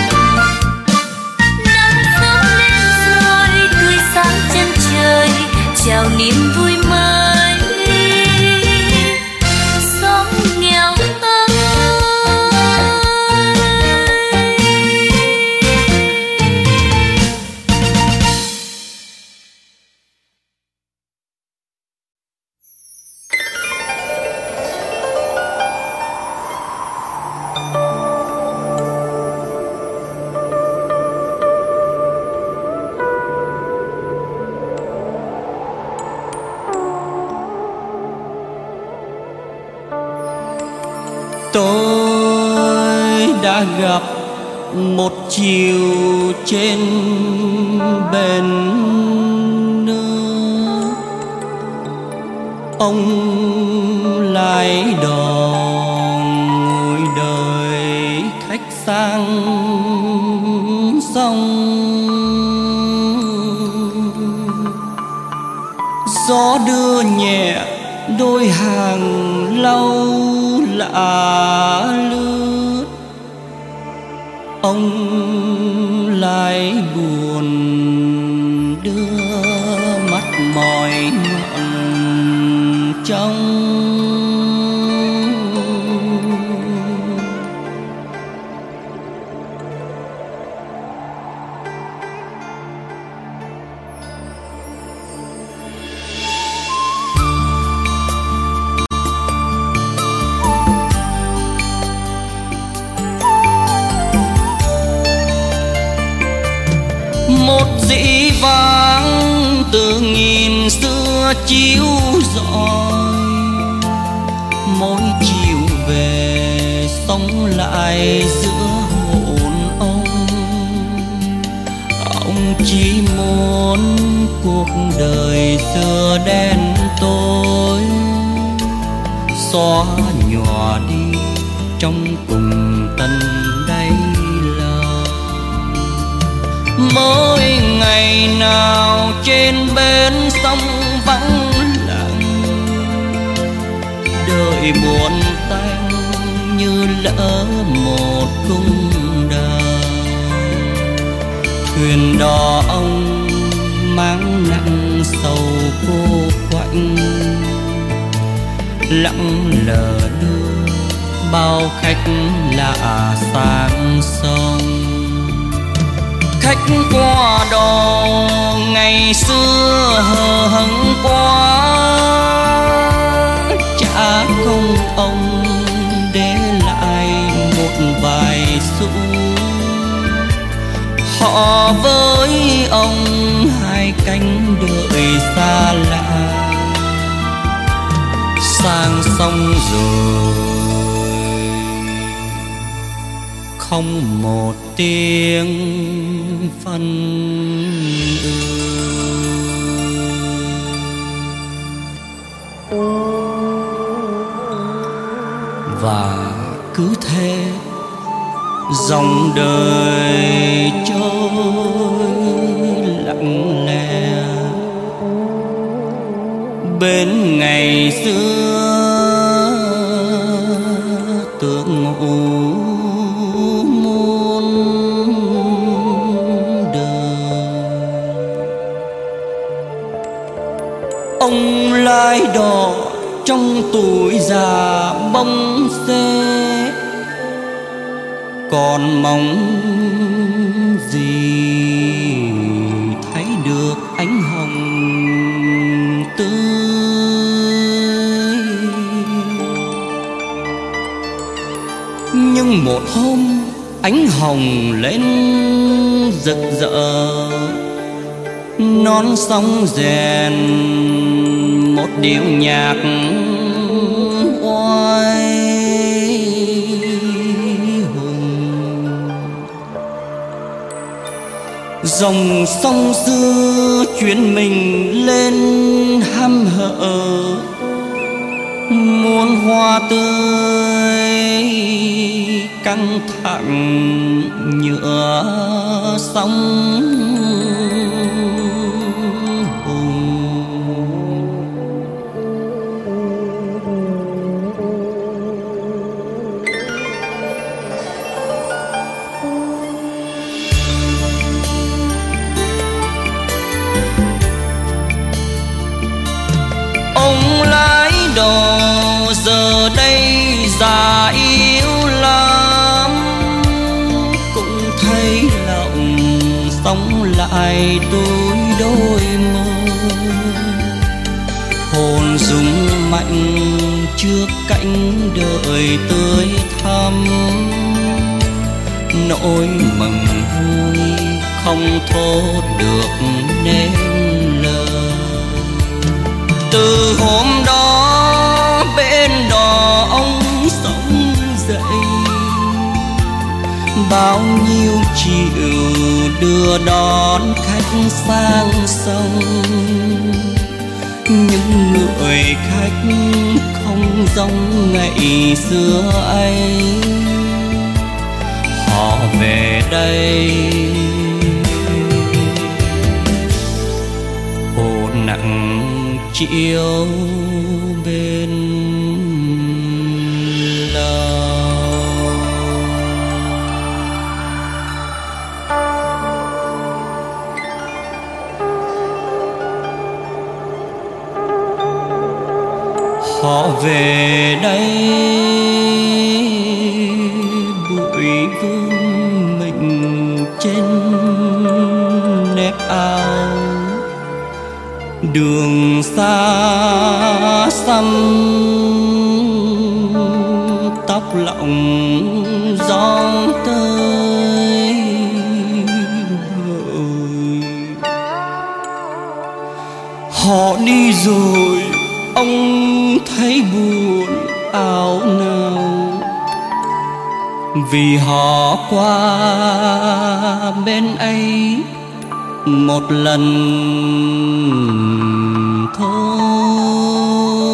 Nắng sớm lên rồi tươi sáng chân trời, chào niềm vui mới xóm nghèo ơi. Tôi đã gặp một chiều trên bến nước, ông lái đò ngồi đời khách sang sông. Gió đưa nhẹ đôi hàng lau lạ lướt, ông lại buồn đưa mắt mỏi ngọn trong. Một dĩ vãng từ nghìn xưa chiếu rọi, mỗi chiều về sống lại giữa hồn ông. Ông chỉ muốn cuộc đời xưa đen tối xóa nhòa đi trong cùng tân đáy. Mỗi ngày nào trên bến sông vắng lặng, đời buồn tanh như lỡ một cung đào. Thuyền đò ông mang nặng sầu cô quạnh, lặng lờ đưa bao khách lạ sang sông. Khách qua đò ngày xưa hờ hững quá, chả không ông để lại một vài xu. Họ với ông hai cánh đợi xa lạ, sang sông rồi không một tiếng phân ưu. Và cứ thế dòng đời trôi lặng lẽ bên ngày xưa tưởng ngủ lái đò trong tuổi già bóng xế, còn mong gì thấy được ánh hồng hôm ánh hồng lên rực rỡ, non sông rèn một điệu nhạc oai hùng. Dòng sông xưa chuyển mình lên hăm hở, muôn hoa tươi căng thẳng nhựa sóng hùng. Ông lái đò giờ đây già yếu lắm, cũng thấy lòng sống lại tôi đôi mơ. Hồn rung mạnh trước cánh đời tươi thắm, nỗi mừng vui không thốt được nên lời. Từ hôm đó bên đò ông sống dậy, bao nhiêu chiều đưa đón khách sang sông. Những người khách không giống ngày xưa ấy, họ về đây hồ nặng chiều bên lòng. Họ về đây bụi vương mình trên nếp áo, đường xa xăm tóc lọng gió tới bời. Họ đi rồi ông thấy buồn áo nào, vì họ qua bên ấy một lần thôi.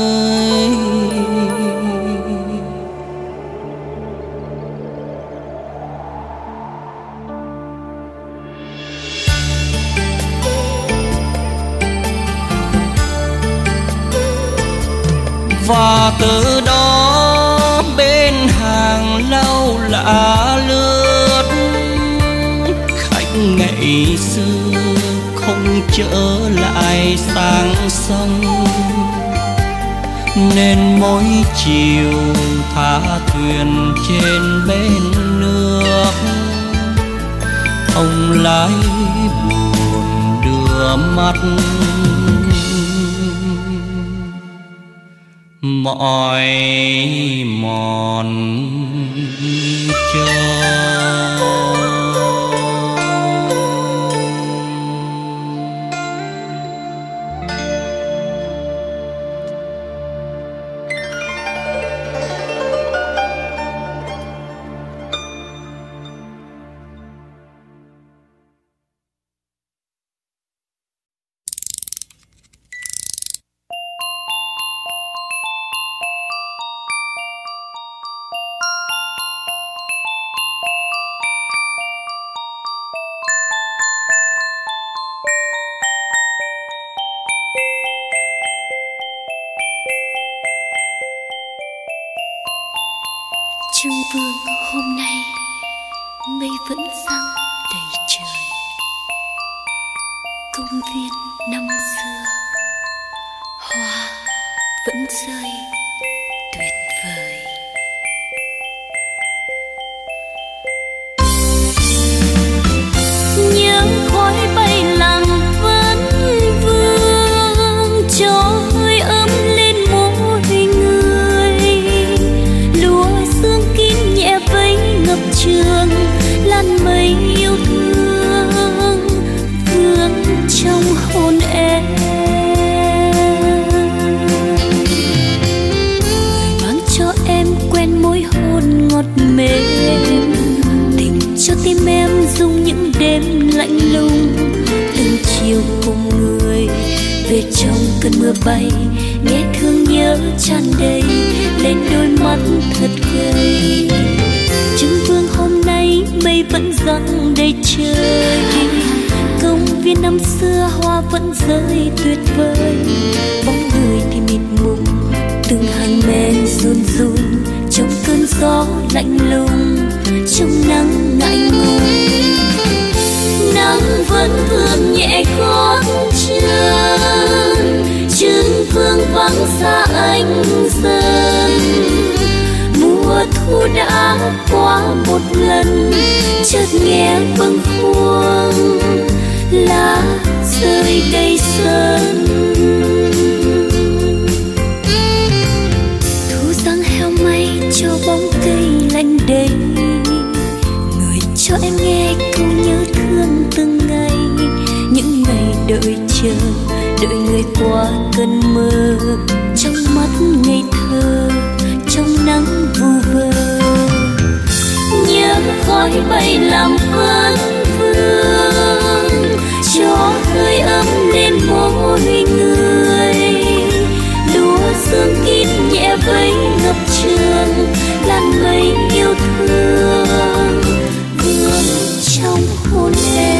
Và từ đó bên hàng lâu lạ lướt, khách ngày xưa không trở lại sang sông, nên mỗi chiều thả thuyền trên bên nước. Ông lái buồn đưa mắt mỏi mòn chờ. Trương Vương hôm nay mây vẫn giăng đầy trời, công viên năm xưa hoa vẫn rơi tuyệt vời. Nhớ khói bay lặng vẫn vương, cho hơi ấm lên môi người. Lúa sương kín nhẹ vây lạnh lùng. Từng chiều cùng người về trong cơn mưa bay, nghe thương nhớ tràn đầy lên đôi mắt thật gầy. Trưng vương hôm nay mây vẫn giăng đầy trời, công viên năm xưa hoa vẫn rơi tuyệt vời. Bóng người thì mịt mùng, từng hàng men run run trong cơn gió lạnh lùng, trong nắng ngại ngùng. Nắng vẫn vương nhẹ gót chân, trưng vương vắng xa anh dần. Mùa thu đã qua một lần, chợt nghe bâng khuâng lá rơi đầy sân. Thu giăng heo may cho bóng cây lạnh đầy, người cho em nghe câu nhớ thương từng ngày. Những ngày đợi chờ, đợi người qua cơn mơ, trong mắt ngây thơ, trong nắng vu vơ. Nhớ khói bay làm vấn vương, cho hơi ấm lên môi người. Lúa sương kín nhẹ vây ngập trường, làn mây yêu thương vương trong hôn em.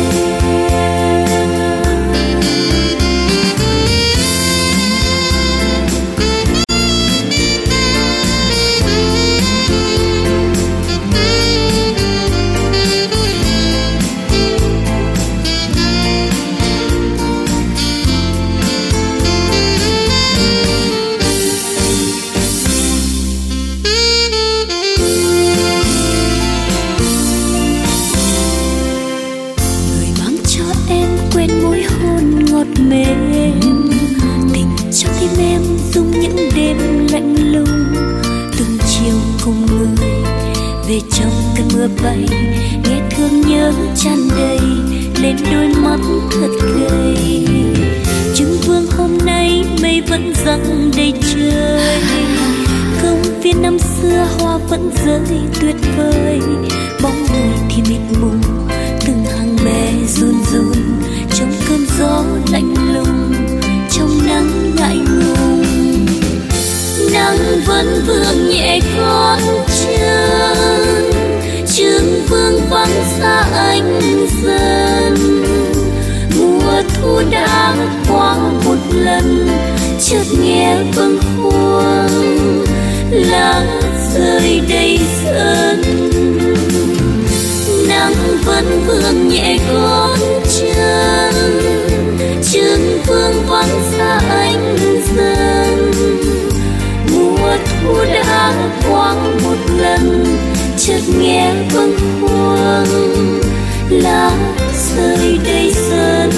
Mềm tình trong tim em dung những đêm lạnh lùng. Từng chiều cùng người về trong cơn mưa bay, nghe thương nhớ tràn đầy lên đôi mắt thật gầy. Trưng vương hôm nay mây vẫn giăng đầy trời, công viên năm xưa hoa vẫn rơi tuyệt vời. Bóng người thì mịt mùng, từng hàng me run run trong cơn gió lạnh lùng, trong nắng ngại ngùng. Nắng vẫn vương nhẹ gót chân, trưng vương vắng xa anh dần. Mùa thu đã qua một lần, chợt nghe bâng khuâng lá rơi đầy sân. Nắng vẫn vương nhẹ gót chân, trưng vương vắng xa anh dần. Mùa thu đã qua một lần, chợt nghe bâng khuâng lá rơi đầy sân.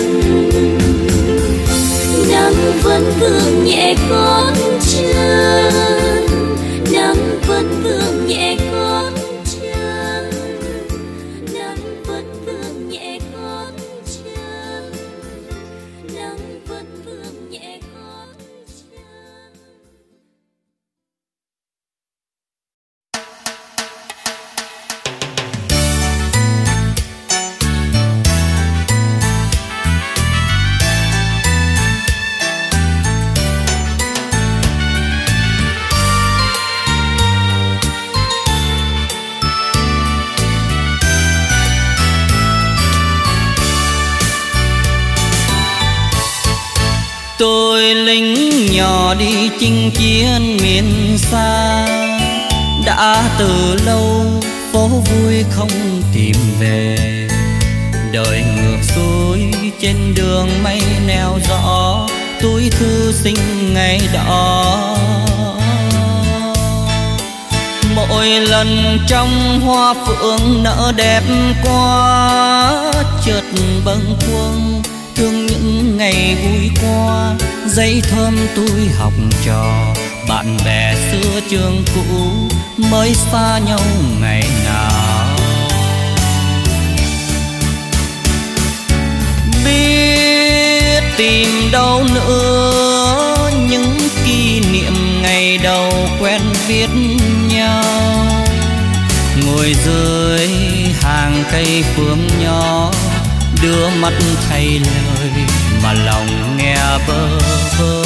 Nắng vẫn vương nhẹ gót chân, nắng vẫn vương nhẹ gót chân, nắng vẫn vương nhẹ gót chân, nắng vẫn vương nhẹ gót chân. Tôi lính nhỏ đi chinh chiến miền xa, đã từ lâu phố vui không tìm về. Đời ngược xuôi trên đường mây neo gió, túi thư sinh ngày đó. Mỗi lần trong hoa phượng nở đẹp quá, chợt bâng khuâng thương những ngày vui qua. Giấy thơm tôi học trò, bạn bè xưa trường cũ mới xa nhau ngày nào. Biết tìm đâu nữa những kỷ niệm ngày đầu quen biết nhau. Ngồi dưới hàng cây phượng nhỏ, đưa mắt thay lời mà lòng nghe bơ vơ.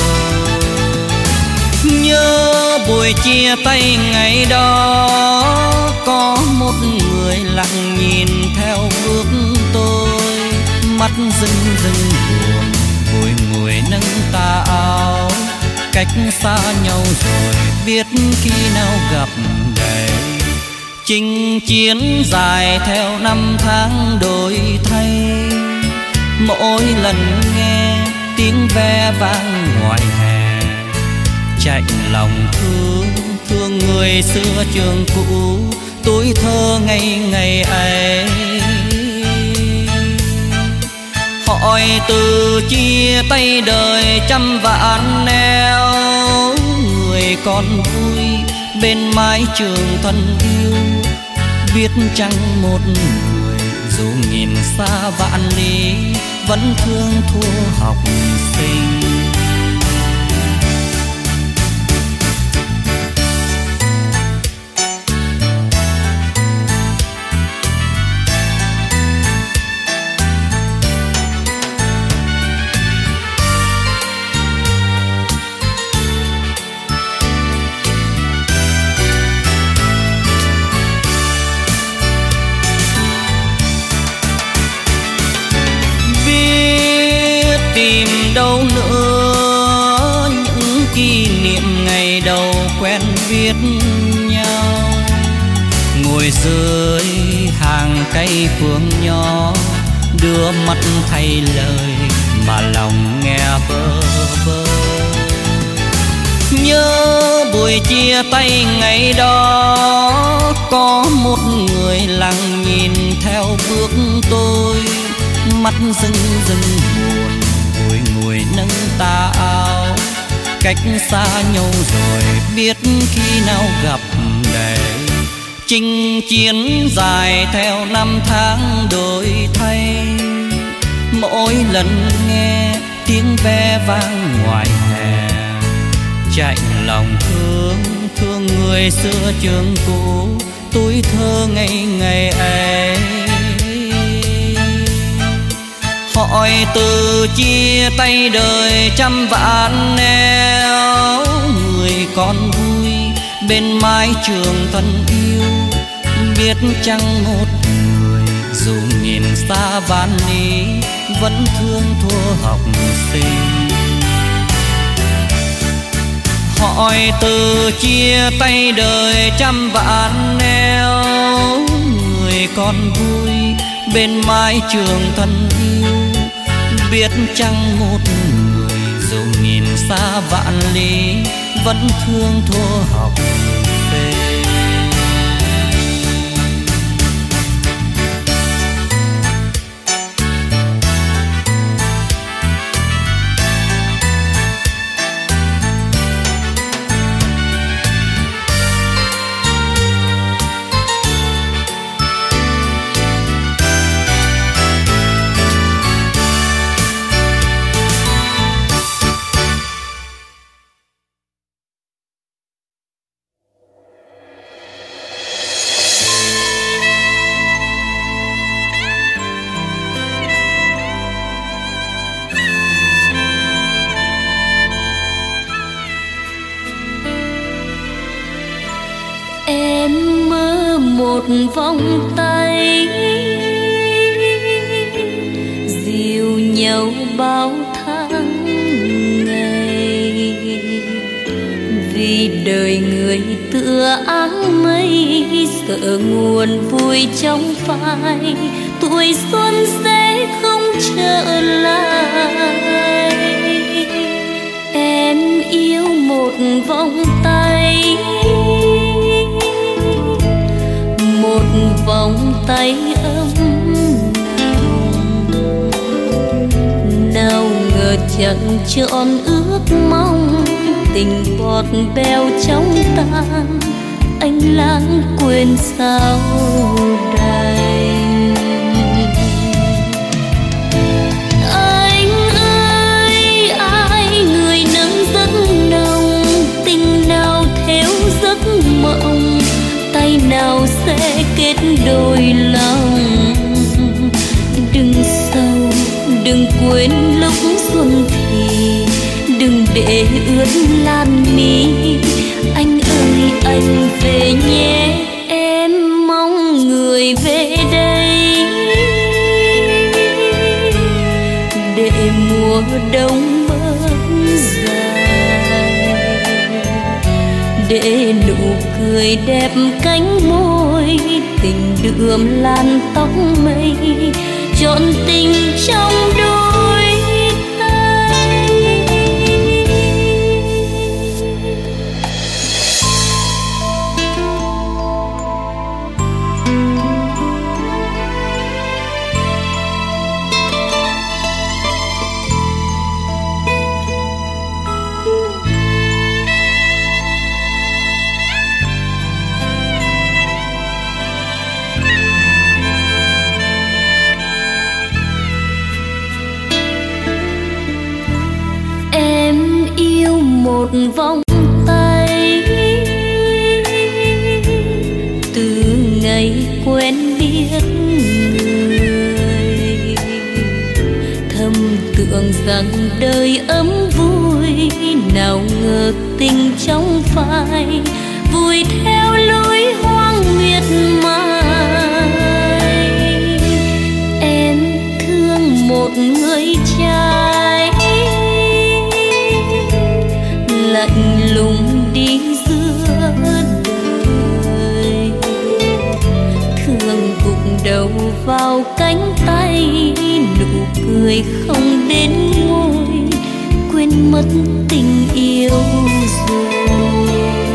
Nhớ buổi chia tay ngày đó, có một người lặng nhìn theo bước tôi, mắt rưng rưng buồn bùi ngùi nâng tà áo. Cách xa nhau rồi biết khi nào gặp đây, chinh chiến dài theo năm tháng đổi thay. Mỗi lần nghe tiếng ve vang ngoài hè, chạnh lòng thương thương người xưa trường cũ, tuổi thơ ngày ngày ấy. Hỏi từ chia tay đời trăm vạn nẻo, người còn vui bên mái trường thân yêu. Biết chăng một người dù nghìn xa vạn lý, vẫn thương thua học sinh. Tìm đâu nữa những kỷ niệm ngày đầu quen biết nhau, ngồi dưới hàng cây phương nhỏ, đưa mắt thay lời mà lòng nghe bơ vơ. Nhớ buổi chia tay ngày đó, có một người lặng nhìn theo bước tôi, mắt rưng rưng buồn bùi ngùi nâng tà áo. Cách xa nhau rồi biết khi nào gặp đây, chinh chiến dài theo năm tháng đổi thay. Mỗi lần nghe tiếng ve vang ngoài hè, chạnh lòng thương thương người xưa trường cũ, tuổi thơ ngày ngày ấy. Hỏi từ chia tay đời trăm vạn nẻo, người còn vui bên mái trường thân yêu. Biết chăng một người dù nghìn xa vạn lý, vẫn thương thua học sinh. Hỏi từ chia tay đời trăm vạn nẻo, người còn vui bên mái trường thân yêu. Biết chăng một người dù nghìn xa vạn lý, vẫn thương thua học sinh. Một vòng tay dìu nhau bao tháng ngày, vì đời người tựa áng mây, sợ nguồn vui trong phai, tuổi xuân sẽ không trở lại. Em yêu một vòng tay, một vòng tay ấm nồng, nào ngờ chẳng trọn ước mong, tình bọt bèo trong tan, anh lãng quên sao đành. Anh ơi ai người nâng giấc nồng, tình nào theo giấc mộng, tay nào sẽ kết đôi lòng. Đừng sợ đừng quên lúc xuân thì đừng để ướt lan mi. Anh ơi anh về nhé, em mong người về đây để mùa đông bớt dài, để nụ cười đẹp cánh môi, tình đượm lan tóc mây, trọn tình trong đôi tay. Một vòng tay từ ngày quen biết người, thầm tưởng rằng đời ấm vui, nào ngờ tình trong phai vui theo lối hoang miệt mài. Em thương một người trai lạnh lùng đi giữa đời, thương gục đầu vào cánh tay, nụ cười không đến môi, quên mất tình yêu rồi.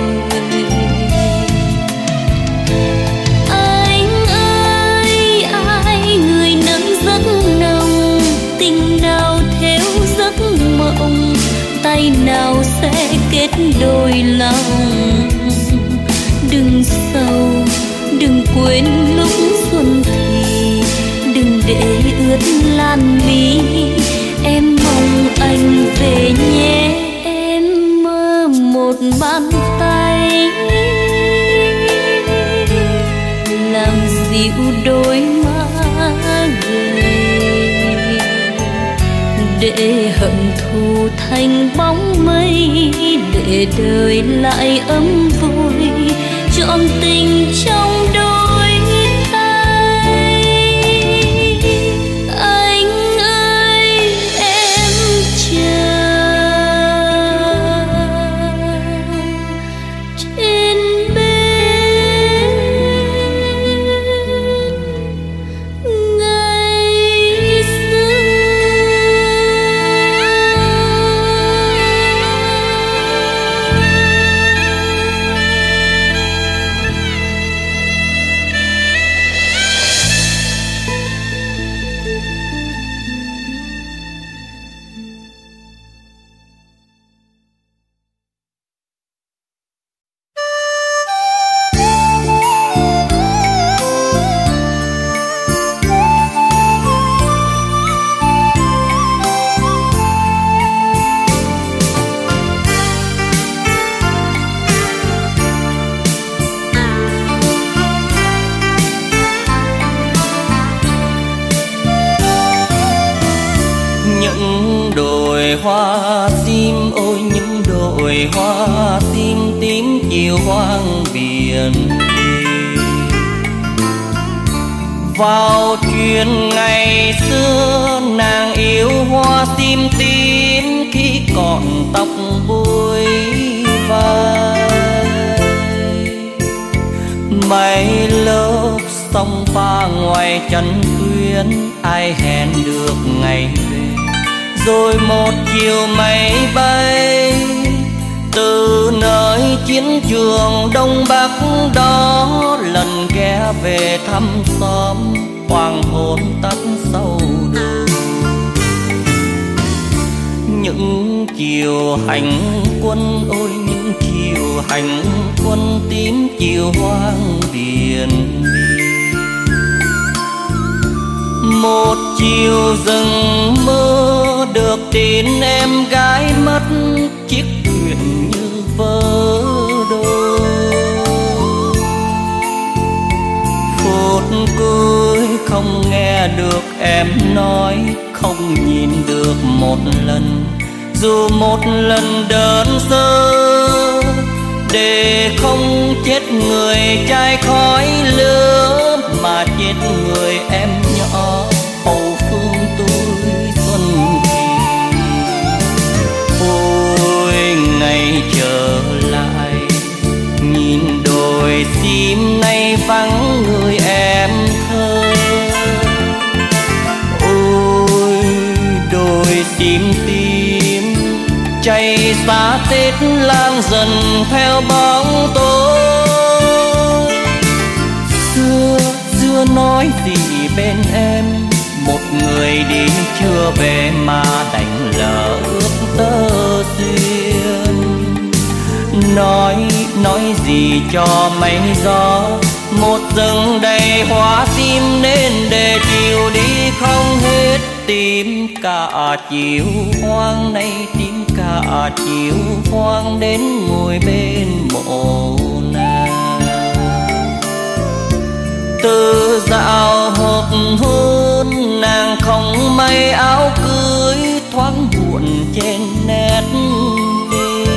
Anh ơi ai người nắng rất nồng, tình nào theo giấc mộng, tay nào sẽ kết đôi lòng. Đừng sầu đừng quên lúc xuân thì đừng để ướt lan mi. Em mong anh về nhé, em mơ một bàn tay làm dịu đôi má gầy, để hận thù thành bóng mây, để đời lại ấm vui, trọn tình trong đôi tay. Anh ơi em chờ trên bến ngày xưa. Hoa sim ôi những đồi hoa sim tím chiều hoang biển đi. Vào chuyện ngày xưa nàng yêu hoa sim tím khi còn tóc búi vai. Mấy lớp sông pha ngoài chân tuyến ai hẹn được ngày về. Rồi một chiều máy bay từ nơi chiến trường Đông Bắc đó, lần ghé về thăm xóm hoàng hôn tắt sâu đôi. Những chiều hành quân ôi những chiều hành quân tím chiều hoang biển đi. Một chiều rừng mơ được tin em gái mất, chiếc thuyền như vỡ đôi. Phút cuối không nghe được em nói không nhìn được một lần, dù một lần đơn sơ, để không chết người trai khói lửa, mà chết người em nhỏ hậu phương tôi xuân kỳ. Ôi ngày trở lại, nhìn đồi sim nay vắng người em thơ. Ôi đồi sim tím cháy xa Tết lan dần theo bóng tối. Xưa xưa nói gì bên em, một người đi chưa về mà đành lỡ ước tơ duyên. Nói nói gì cho mây gió, một rừng đầy hoa tim nên để chiều đi không hết. Tìm cả chiều hoang nay, tìm cả chiều hoang đến ngồi bên mộ nàng. Từ dạo hộp hôn nàng không may áo cưới, thoáng buồn trên nét mi.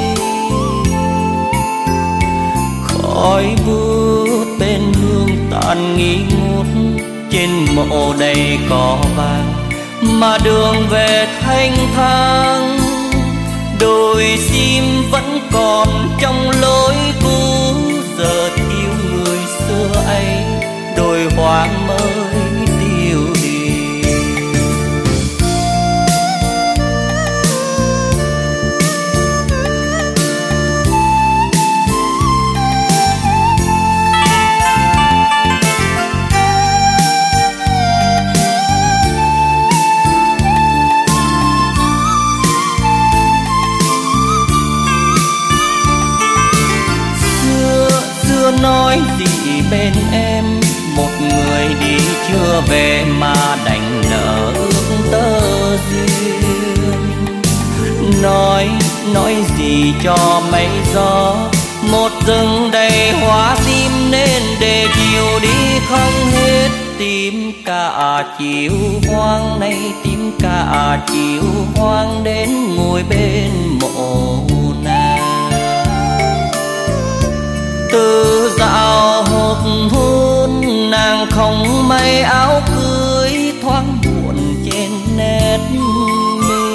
Khói bút bên hương tàn nghi ngút, trên mộ đầy cỏ vàng mà đường về thanh thang. Đồi sim vẫn còn trong lối cũ, giờ thiếu người xưa ấy, đồi hoang mới tiêu đi. Nói gì bên em, một người đi chưa về mà đành lỡ ước tơ duyên. Nói nói gì cho mây gió, một rừng đầy hoa tim nên để chiều đi không hết. Tìm cả chiều hoang nay, tìm cả chiều hoang đến ngồi bên mộ nàng. Từ dạo hộp hôn nàng không may áo cưới, thoáng buồn trên nét mi.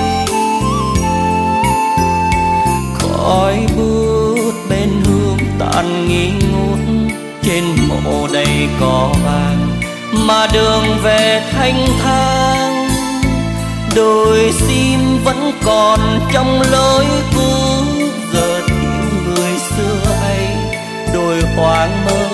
Khói bút bên hương tàn nghi ngút, trên mộ đầy cỏ vàng mà đường về thanh thang. Đồi sim vẫn còn trong lối cũ, giờ thiếu người xưa ấy, đồi hoang mơ